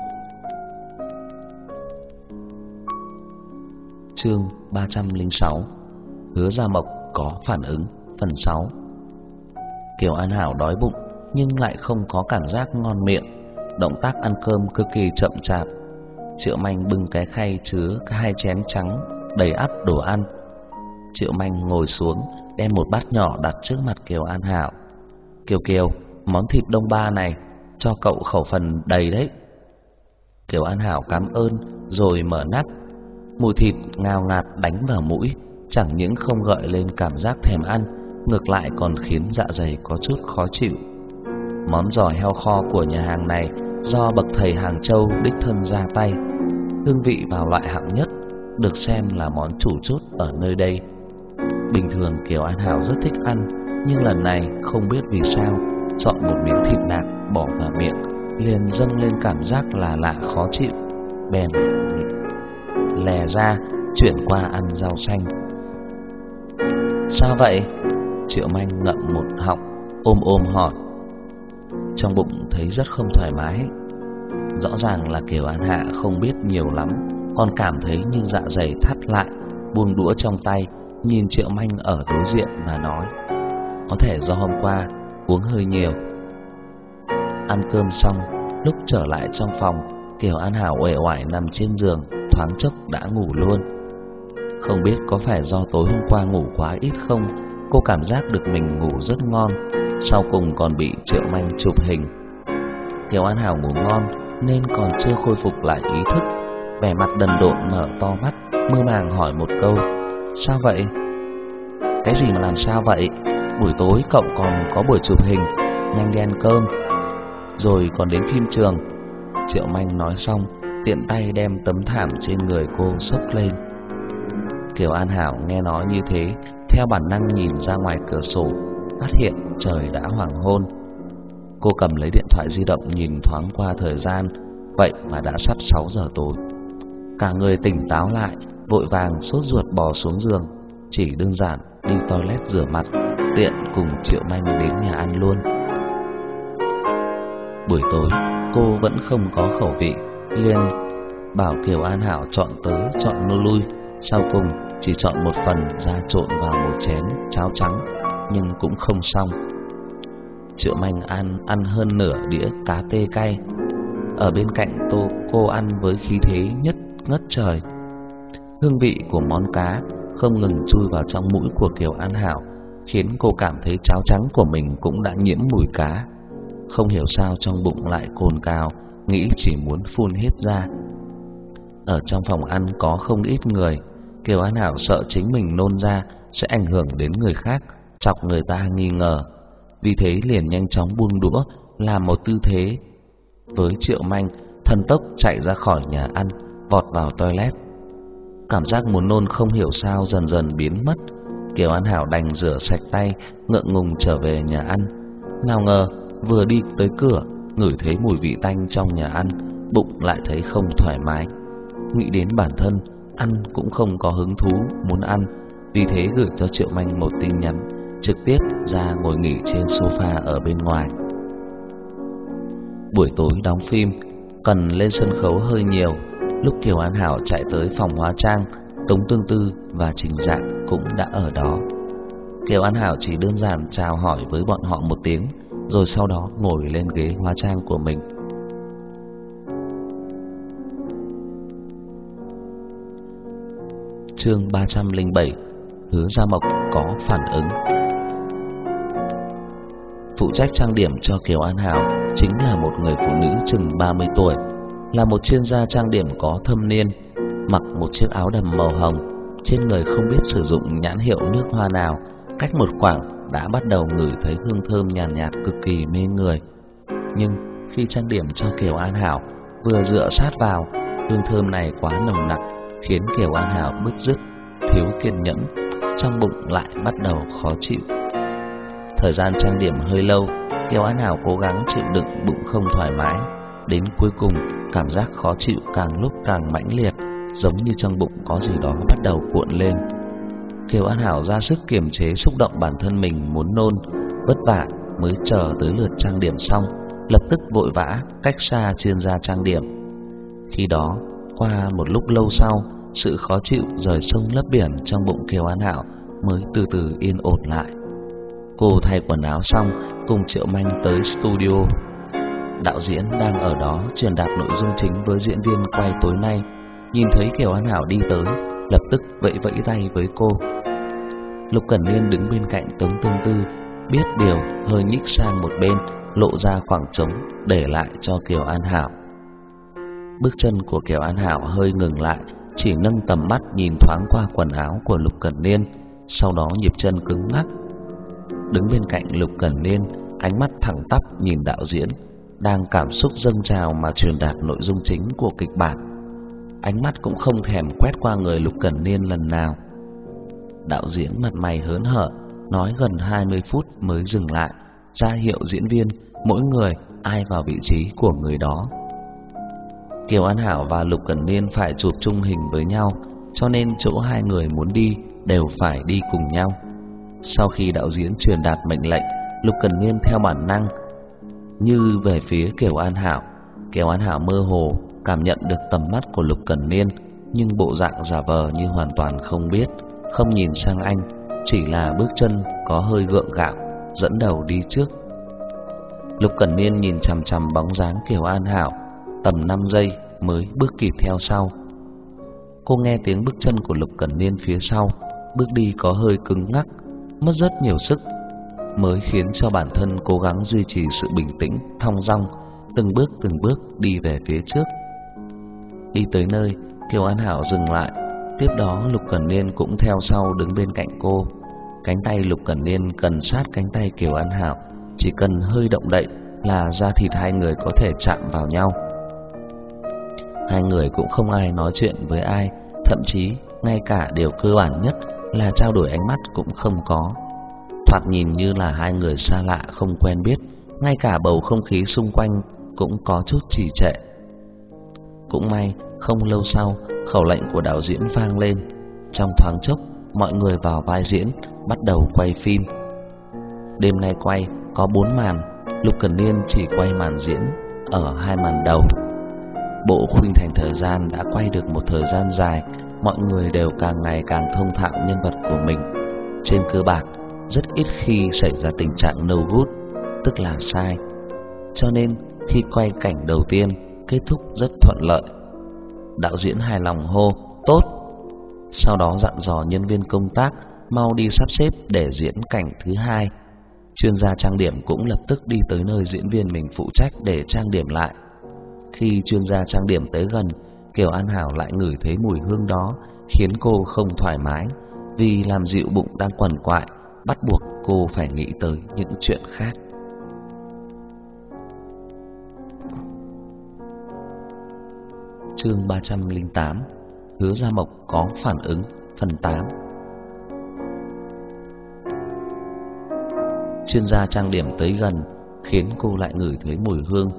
Chương 306: Hứa Gia Mộc có phản ứng, phần 6. Kiều An Hảo đói bụng nhưng lại không có cảm giác ngon miệng, động tác ăn cơm cực kỳ chậm chạp. Triệu Manh bưng cái khay chứa 2 chén trắng đầy ắp đồ ăn. Triệu Manh ngồi xuống, đem một bát nhỏ đặt trước mặt Kiều An Hảo. "Kiều Kiều, món thịt Đông Ba này, cho cậu khẩu phần đầy đấy." Kiều An Hảo cảm ơn rồi mở nắp. Mùi thịt ngào ngạt đánh vào mũi, chẳng những không gợi lên cảm giác thèm ăn, ngược lại còn khiến dạ dày có chút khó chịu. Món giò heo kho của nhà hàng này do bậc thầy Hàng Châu đích thân ra tay, hương vị vào loại hạng nhất, được xem là món chủ chốt ở nơi đây. Bình thường Kiều An Hảo rất thích ăn, nhưng lần này không biết vì sao, chọn một miếng thịt nạc bỏ vào miệng, liền dâng lên cảm giác là lạ khó chịu, bèn lè ra chuyển qua ăn rau xanh. "Sao vậy?" Triệu Manh ngậm một họng, ôm hỏi. Trong bụng thấy rất không thoải mái. Rõ ràng là Kiều An Hạ không biết nhiều lắm, còn cảm thấy như dạ dày thắt lại, buông đũa trong tay, nhìn Triệu Manh ở đối diện mà nói: "Có thể do hôm qua uống hơi nhiều." Ăn cơm xong, lúc trở lại trong phòng, Kiều An Hảo uể oải nằm trên giường, thoáng chốc đã ngủ luôn. Không biết có phải do tối hôm qua ngủ quá ít không, cô cảm giác được mình ngủ rất ngon, sau cùng còn bị Triệu Manh chụp hình. Kiều An Hảo ngủ ngon nên còn chưa khôi phục lại ý thức, vẻ mặt đần độn mở to mắt, mơ màng hỏi một câu: "Sao vậy?" Cái gì mà làm sao vậy? Buổi tối cậu còn có buổi chụp hình, nhanh đi ăn cơm, rồi còn đến phim trường. Triệu Manh nói xong, tiện tay đem tấm thảm trên người cô xốc lên. Kiều An Hảo nghe nói như thế, theo bản năng nhìn ra ngoài cửa sổ, phát hiện trời đã hoàng hôn. Cô cầm lấy điện thoại di động nhìn thoáng qua thời gian, vậy mà đã sắp 6 giờ tối. Cả người tỉnh táo lại, vội vàng sốt ruột bò xuống giường, chỉ đơn giản đi toilet rửa mặt, tiện cùng Triệu Manh đến nhà ăn luôn. Buổi tối cô vẫn không có khẩu vị, liền bảo Kiều An Hảo chọn tới chọn lui, sau cùng chỉ chọn một phần ra trộn vào một chén cháo trắng, nhưng cũng không xong. Triệu Manh ăn hơn nửa đĩa cá tê cay. Ở bên cạnh cô ăn với khí thế nhất ngất trời. Hương vị của món cá không ngừng chui vào trong mũi của Kiều An Hảo, khiến cô cảm thấy cháo trắng của mình cũng đã nhiễm mùi cá. Không hiểu sao trong bụng lại cồn cào, nghĩ chỉ muốn phun hết ra. Ở trong phòng ăn có không ít người, Kiều An Hảo sợ chính mình nôn ra sẽ ảnh hưởng đến người khác, chọc người ta nghi ngờ. Vì thế liền nhanh chóng buông đũa, làm một tư thế với Triệu Manh, thần tốc chạy ra khỏi nhà ăn, vọt vào toilet. Cảm giác muốn nôn không hiểu sao dần dần biến mất. Kiều An Hảo đành rửa sạch tay, ngượng ngùng trở về nhà ăn. Nào ngờ vừa đi tới cửa, ngửi thấy mùi vị tanh trong nhà ăn, bụng lại thấy không thoải mái. Nghĩ đến bản thân ăn cũng không có hứng thú muốn ăn, vì thế gửi cho Triệu Manh một tin nhắn, trực tiếp ra ngồi nghỉ trên sofa ở bên ngoài. Buổi tối đóng phim, cần lên sân khấu hơi nhiều. Lúc Kiều An Hảo chạy tới phòng hóa trang, Tống Tương Tư và Trình Dạng cũng đã ở đó. Kiều An Hảo chỉ đơn giản chào hỏi với bọn họ một tiếng, rồi sau đó ngồi lên ghế hóa trang của mình. Chương 307: Hứa Gia Mộc có phản ứng. Phụ trách trang điểm cho Kiều An Hảo chính là một người phụ nữ chừng 30 tuổi, là một chuyên gia trang điểm có thâm niên, mặc một chiếc áo đầm màu hồng, trên người không biết sử dụng nhãn hiệu nước hoa nào, cách một khoảng đã bắt đầu ngửi thấy hương thơm nhàn nhạt cực kỳ mê người. Nhưng khi trang điểm cho Kiều An Hảo, vừa dựa sát vào, hương thơm này quá nồng nặc, khiến Kiều An Hảo bứt rứt, thiếu kiên nhẫn, trong bụng lại bắt đầu khó chịu. Thời gian trang điểm hơi lâu, Kiều An Hảo cố gắng chịu đựng bụng không thoải mái. Đến cuối cùng, cảm giác khó chịu càng lúc càng mãnh liệt, giống như trong bụng có gì đó bắt đầu cuộn lên. Kiều An Hảo ra sức kiềm chế xúc động bản thân mình muốn nôn, vất vả mới chờ tới lượt trang điểm xong, lập tức vội vã cách xa chuyên gia trang điểm. Khi đó, qua một lúc lâu sau, sự khó chịu rời sông lấp biển trong bụng Kiều An Hảo mới từ từ yên ổn lại. Cô thay quần áo xong, cùng Triệu Manh tới studio. Đạo diễn đang ở đó truyền đạt nội dung chính với diễn viên quay tối nay. Nhìn thấy Kiều An Hảo đi tới, lập tức vẫy vẫy tay với cô. Lục Cẩn Niên đứng bên cạnh Tống Tương Tư, biết điều hơi nhích sang một bên, lộ ra khoảng trống để lại cho Kiều An Hảo. Bước chân của Kiều An Hảo hơi ngừng lại, chỉ nâng tầm mắt nhìn thoáng qua quần áo của Lục Cẩn Niên, sau đó nhịp chân cứng ngắc. Đứng bên cạnh Lục Cẩn Niên, ánh mắt thẳng tắp nhìn đạo diễn, đang cảm xúc dâng trào mà truyền đạt nội dung chính của kịch bản. Ánh mắt cũng không thèm quét qua người Lục Cẩn Niên lần nào. Đạo diễn mặt mày hớn hở, nói gần 20 phút mới dừng lại, ra hiệu diễn viên mỗi người ai vào vị trí của người đó. Kiều An Hảo và Lục Cẩn Niên phải chụp chung hình với nhau, cho nên chỗ hai người muốn đi đều phải đi cùng nhau. Sau khi đạo diễn truyền đạt mệnh lệnh, Lục Cẩn Niên theo bản năng như về phía Kiều An Hảo. Kiều An Hảo mơ hồ cảm nhận được tầm mắt của Lục Cẩn Niên, nhưng bộ dạng giả vờ như hoàn toàn không biết, không nhìn sang anh, chỉ là bước chân có hơi gượng gạo, dẫn đầu đi trước. Lục Cẩn Niên nhìn chằm chằm bóng dáng Kiều An Hảo, tầm 5 giây mới bước kịp theo sau. Cô nghe tiếng bước chân của Lục Cẩn Niên phía sau, bước đi có hơi cứng ngắc, mất rất nhiều sức, mới khiến cho bản thân cố gắng duy trì sự bình tĩnh, thong dong, từng bước đi về phía trước. Đi tới nơi, Kiều An Hảo dừng lại, tiếp đó Lục Cẩn Niên cũng theo sau đứng bên cạnh cô. Cánh tay Lục Cẩn Niên gần sát cánh tay Kiều An Hảo, chỉ cần hơi động đậy là da thịt hai người có thể chạm vào nhau. Hai người cũng không ai nói chuyện với ai, thậm chí ngay cả điều cơ bản nhất là trao đổi ánh mắt cũng không có. Thoạt nhìn như là hai người xa lạ không quen biết, ngay cả bầu không khí xung quanh cũng có chút trì trệ. Cũng may, không lâu sau, khẩu lệnh của đạo diễn vang lên. Trong thoáng chốc, mọi người vào vai diễn, bắt đầu quay phim. Đêm nay quay có 4 màn, Lục Cẩn Niên chỉ quay màn diễn ở 2 màn đầu. Bộ khuynh thành thời gian đã quay được một thời gian dài, mọi người đều càng ngày càng thông thạo nhân vật của mình. Trên cơ bản, rất ít khi xảy ra tình trạng no good, tức là sai. Cho nên, khi quay cảnh đầu tiên, kết thúc rất thuận lợi. Đạo diễn hài lòng hô, tốt. Sau đó dặn dò nhân viên công tác mau đi sắp xếp để diễn cảnh thứ hai. Chuyên gia trang điểm cũng lập tức đi tới nơi diễn viên mình phụ trách để trang điểm lại. Khi chuyên gia trang điểm tới gần, Kiều An Hảo lại ngửi thấy mùi hương đó, khiến cô không thoải mái. Vì làm dịu bụng đang quằn quại, bắt buộc cô phải nghĩ tới những chuyện khác. Chương 308, Hứa Gia Mộc có phản ứng, phần 8. Chuyên gia trang điểm tới gần, khiến cô lại ngửi thấy mùi hương.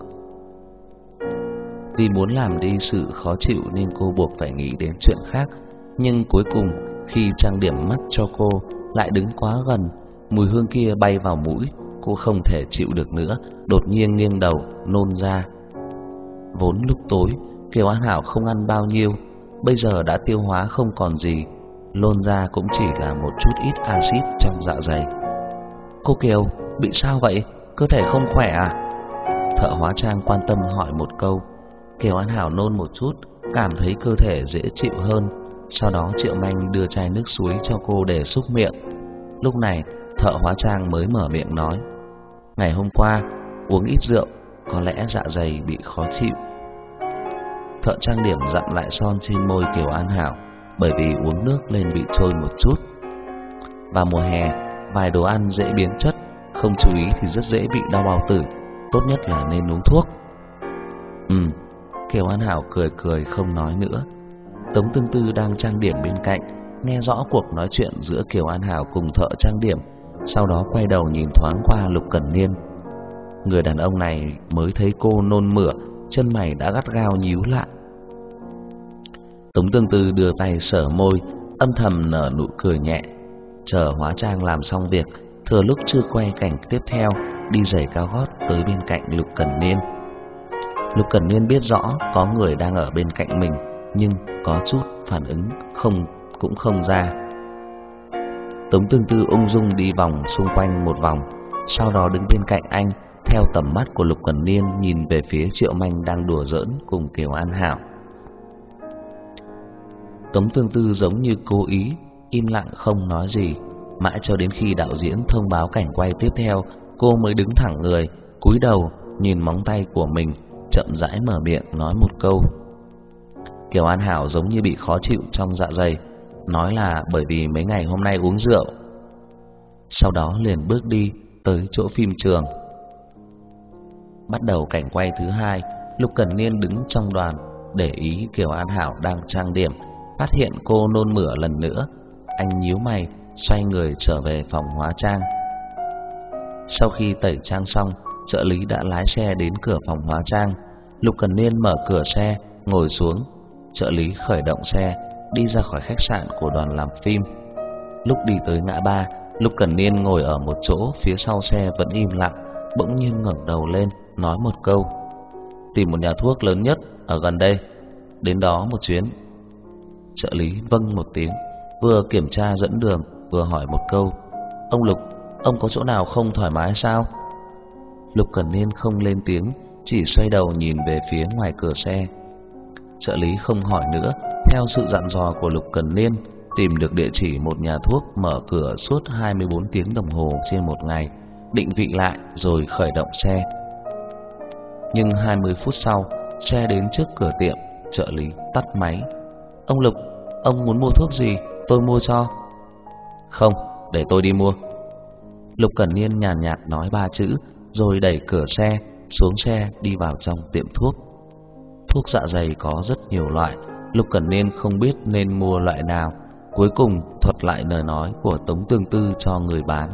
Vì muốn làm đi sự khó chịu nên cô buộc phải nghĩ đến chuyện khác. Nhưng cuối cùng, khi trang điểm mắt cho cô lại đứng quá gần, mùi hương kia bay vào mũi, cô không thể chịu được nữa, đột nhiên nghiêng đầu, nôn ra. Vốn lúc tối, Kiều An Hảo không ăn bao nhiêu, bây giờ đã tiêu hóa không còn gì, nôn ra cũng chỉ là một chút ít axit trong dạ dày. Cô Kiều, bị sao vậy? Cơ thể không khỏe à? Thợ hóa trang quan tâm hỏi một câu. Kiều An Hảo nôn một chút, cảm thấy cơ thể dễ chịu hơn. Sau đó Triệu Manh đưa chai nước suối cho cô để xúc miệng. Lúc này, thợ hóa trang mới mở miệng nói, ngày hôm qua uống ít rượu, có lẽ dạ dày bị khó chịu. Thợ trang điểm dặm lại son trên môi Kiều An Hảo, bởi vì uống nước nên bị trôi một chút. Vào mùa hè, vài đồ ăn dễ biến chất, không chú ý thì rất dễ bị đau bao tử, tốt nhất là nên uống thuốc. Kiều An Hảo cười cười không nói nữa. Tống Tương Tư đang trang điểm bên cạnh, nghe rõ cuộc nói chuyện giữa Kiều An Hảo cùng thợ trang điểm, sau đó quay đầu nhìn thoáng qua Lục Cẩn Niên. Người đàn ông này mới thấy cô nôn mửa, chân mày đã gắt gao nhíu lại. Tống Tương Tư đưa tay sờ môi, âm thầm nở nụ cười nhẹ. Chờ hóa trang làm xong việc, thừa lúc chưa quay cảnh tiếp theo, đi giày cao gót tới bên cạnh Lục Cẩn Niên. Lục Cẩn Niên biết rõ có người đang ở bên cạnh mình, nhưng có chút phản ứng cũng không ra. Tống Tương Tư ung dung đi vòng xung quanh một vòng, sau đó đứng bên cạnh anh, theo tầm mắt của Lục Cẩn Niên nhìn về phía Triệu Manh đang đùa giỡn cùng Kiều An Hảo. Tống Tương Tư giống như cố ý im lặng không nói gì, mãi cho đến khi đạo diễn thông báo cảnh quay tiếp theo, cô mới đứng thẳng người, cúi đầu nhìn móng tay của mình, chậm rãi mở miệng nói một câu. Kiều An Hảo giống như bị khó chịu trong dạ dày, nói là bởi vì mấy ngày hôm nay uống rượu. Sau đó liền bước đi tới chỗ phim trường. Bắt đầu cảnh quay thứ hai, Lục Cẩn Niên đứng trong đoàn, để ý Kiều An Hảo đang trang điểm, phát hiện cô nôn mửa lần nữa, anh nhíu mày, xoay người trở về phòng hóa trang. Sau khi tẩy trang xong, trợ lý đã lái xe đến cửa phòng hóa trang. Lục Cẩn Niên mở cửa xe, ngồi xuống. Trợ lý khởi động xe, đi ra khỏi khách sạn của đoàn làm phim. Lúc đi tới ngã ba, Lục Cẩn Niên ngồi ở một chỗ phía sau xe vẫn im lặng, bỗng nhiên ngẩng đầu lên, nói một câu. Tìm một nhà thuốc lớn nhất ở gần đây, đến đó một chuyến. Trợ lý vâng một tiếng, vừa kiểm tra dẫn đường, vừa hỏi một câu. Ông Lục, ông có chỗ nào không thoải mái sao? Lục Cẩn Niên không lên tiếng, chỉ xoay đầu nhìn về phía ngoài cửa xe. Trợ lý không hỏi nữa, theo sự dặn dò của Lục Cẩn Niên, tìm được địa chỉ một nhà thuốc mở cửa suốt 24 tiếng đồng hồ trên một ngày, định vị lại rồi khởi động xe. Nhưng 20 phút sau, xe đến trước cửa tiệm, trợ lý tắt máy. Ông Lục, ông muốn mua thuốc gì, tôi mua cho. Không, để tôi đi mua. Lục Cẩn Niên nhàn nhạt nói 3 chữ rồi đẩy cửa xe, xuống xe đi vào trong tiệm thuốc. Thuốc dạ dày có rất nhiều loại, Lục Cẩn Niên không biết nên mua loại nào, cuối cùng thuật lại lời nói của Tống Tương Tư cho người bán.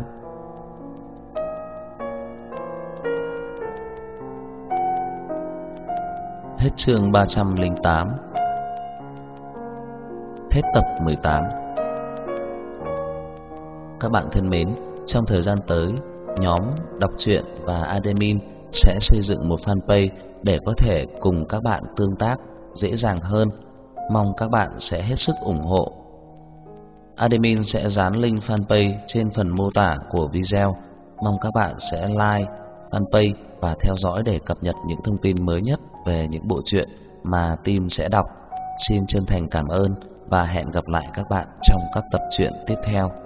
Hết chương 308. Hết tập 18. Các bạn thân mến, trong thời gian tới, nhóm đọc truyện và admin sẽ xây dựng một fanpage để có thể cùng các bạn tương tác dễ dàng hơn. Mong các bạn sẽ hết sức ủng hộ. Admin sẽ dán link fanpage trên phần mô tả của video. Mong các bạn sẽ like fanpage và theo dõi để cập nhật những thông tin mới nhất về những bộ truyện mà team sẽ đọc. Xin chân thành cảm ơn và hẹn gặp lại các bạn trong các tập truyện tiếp theo.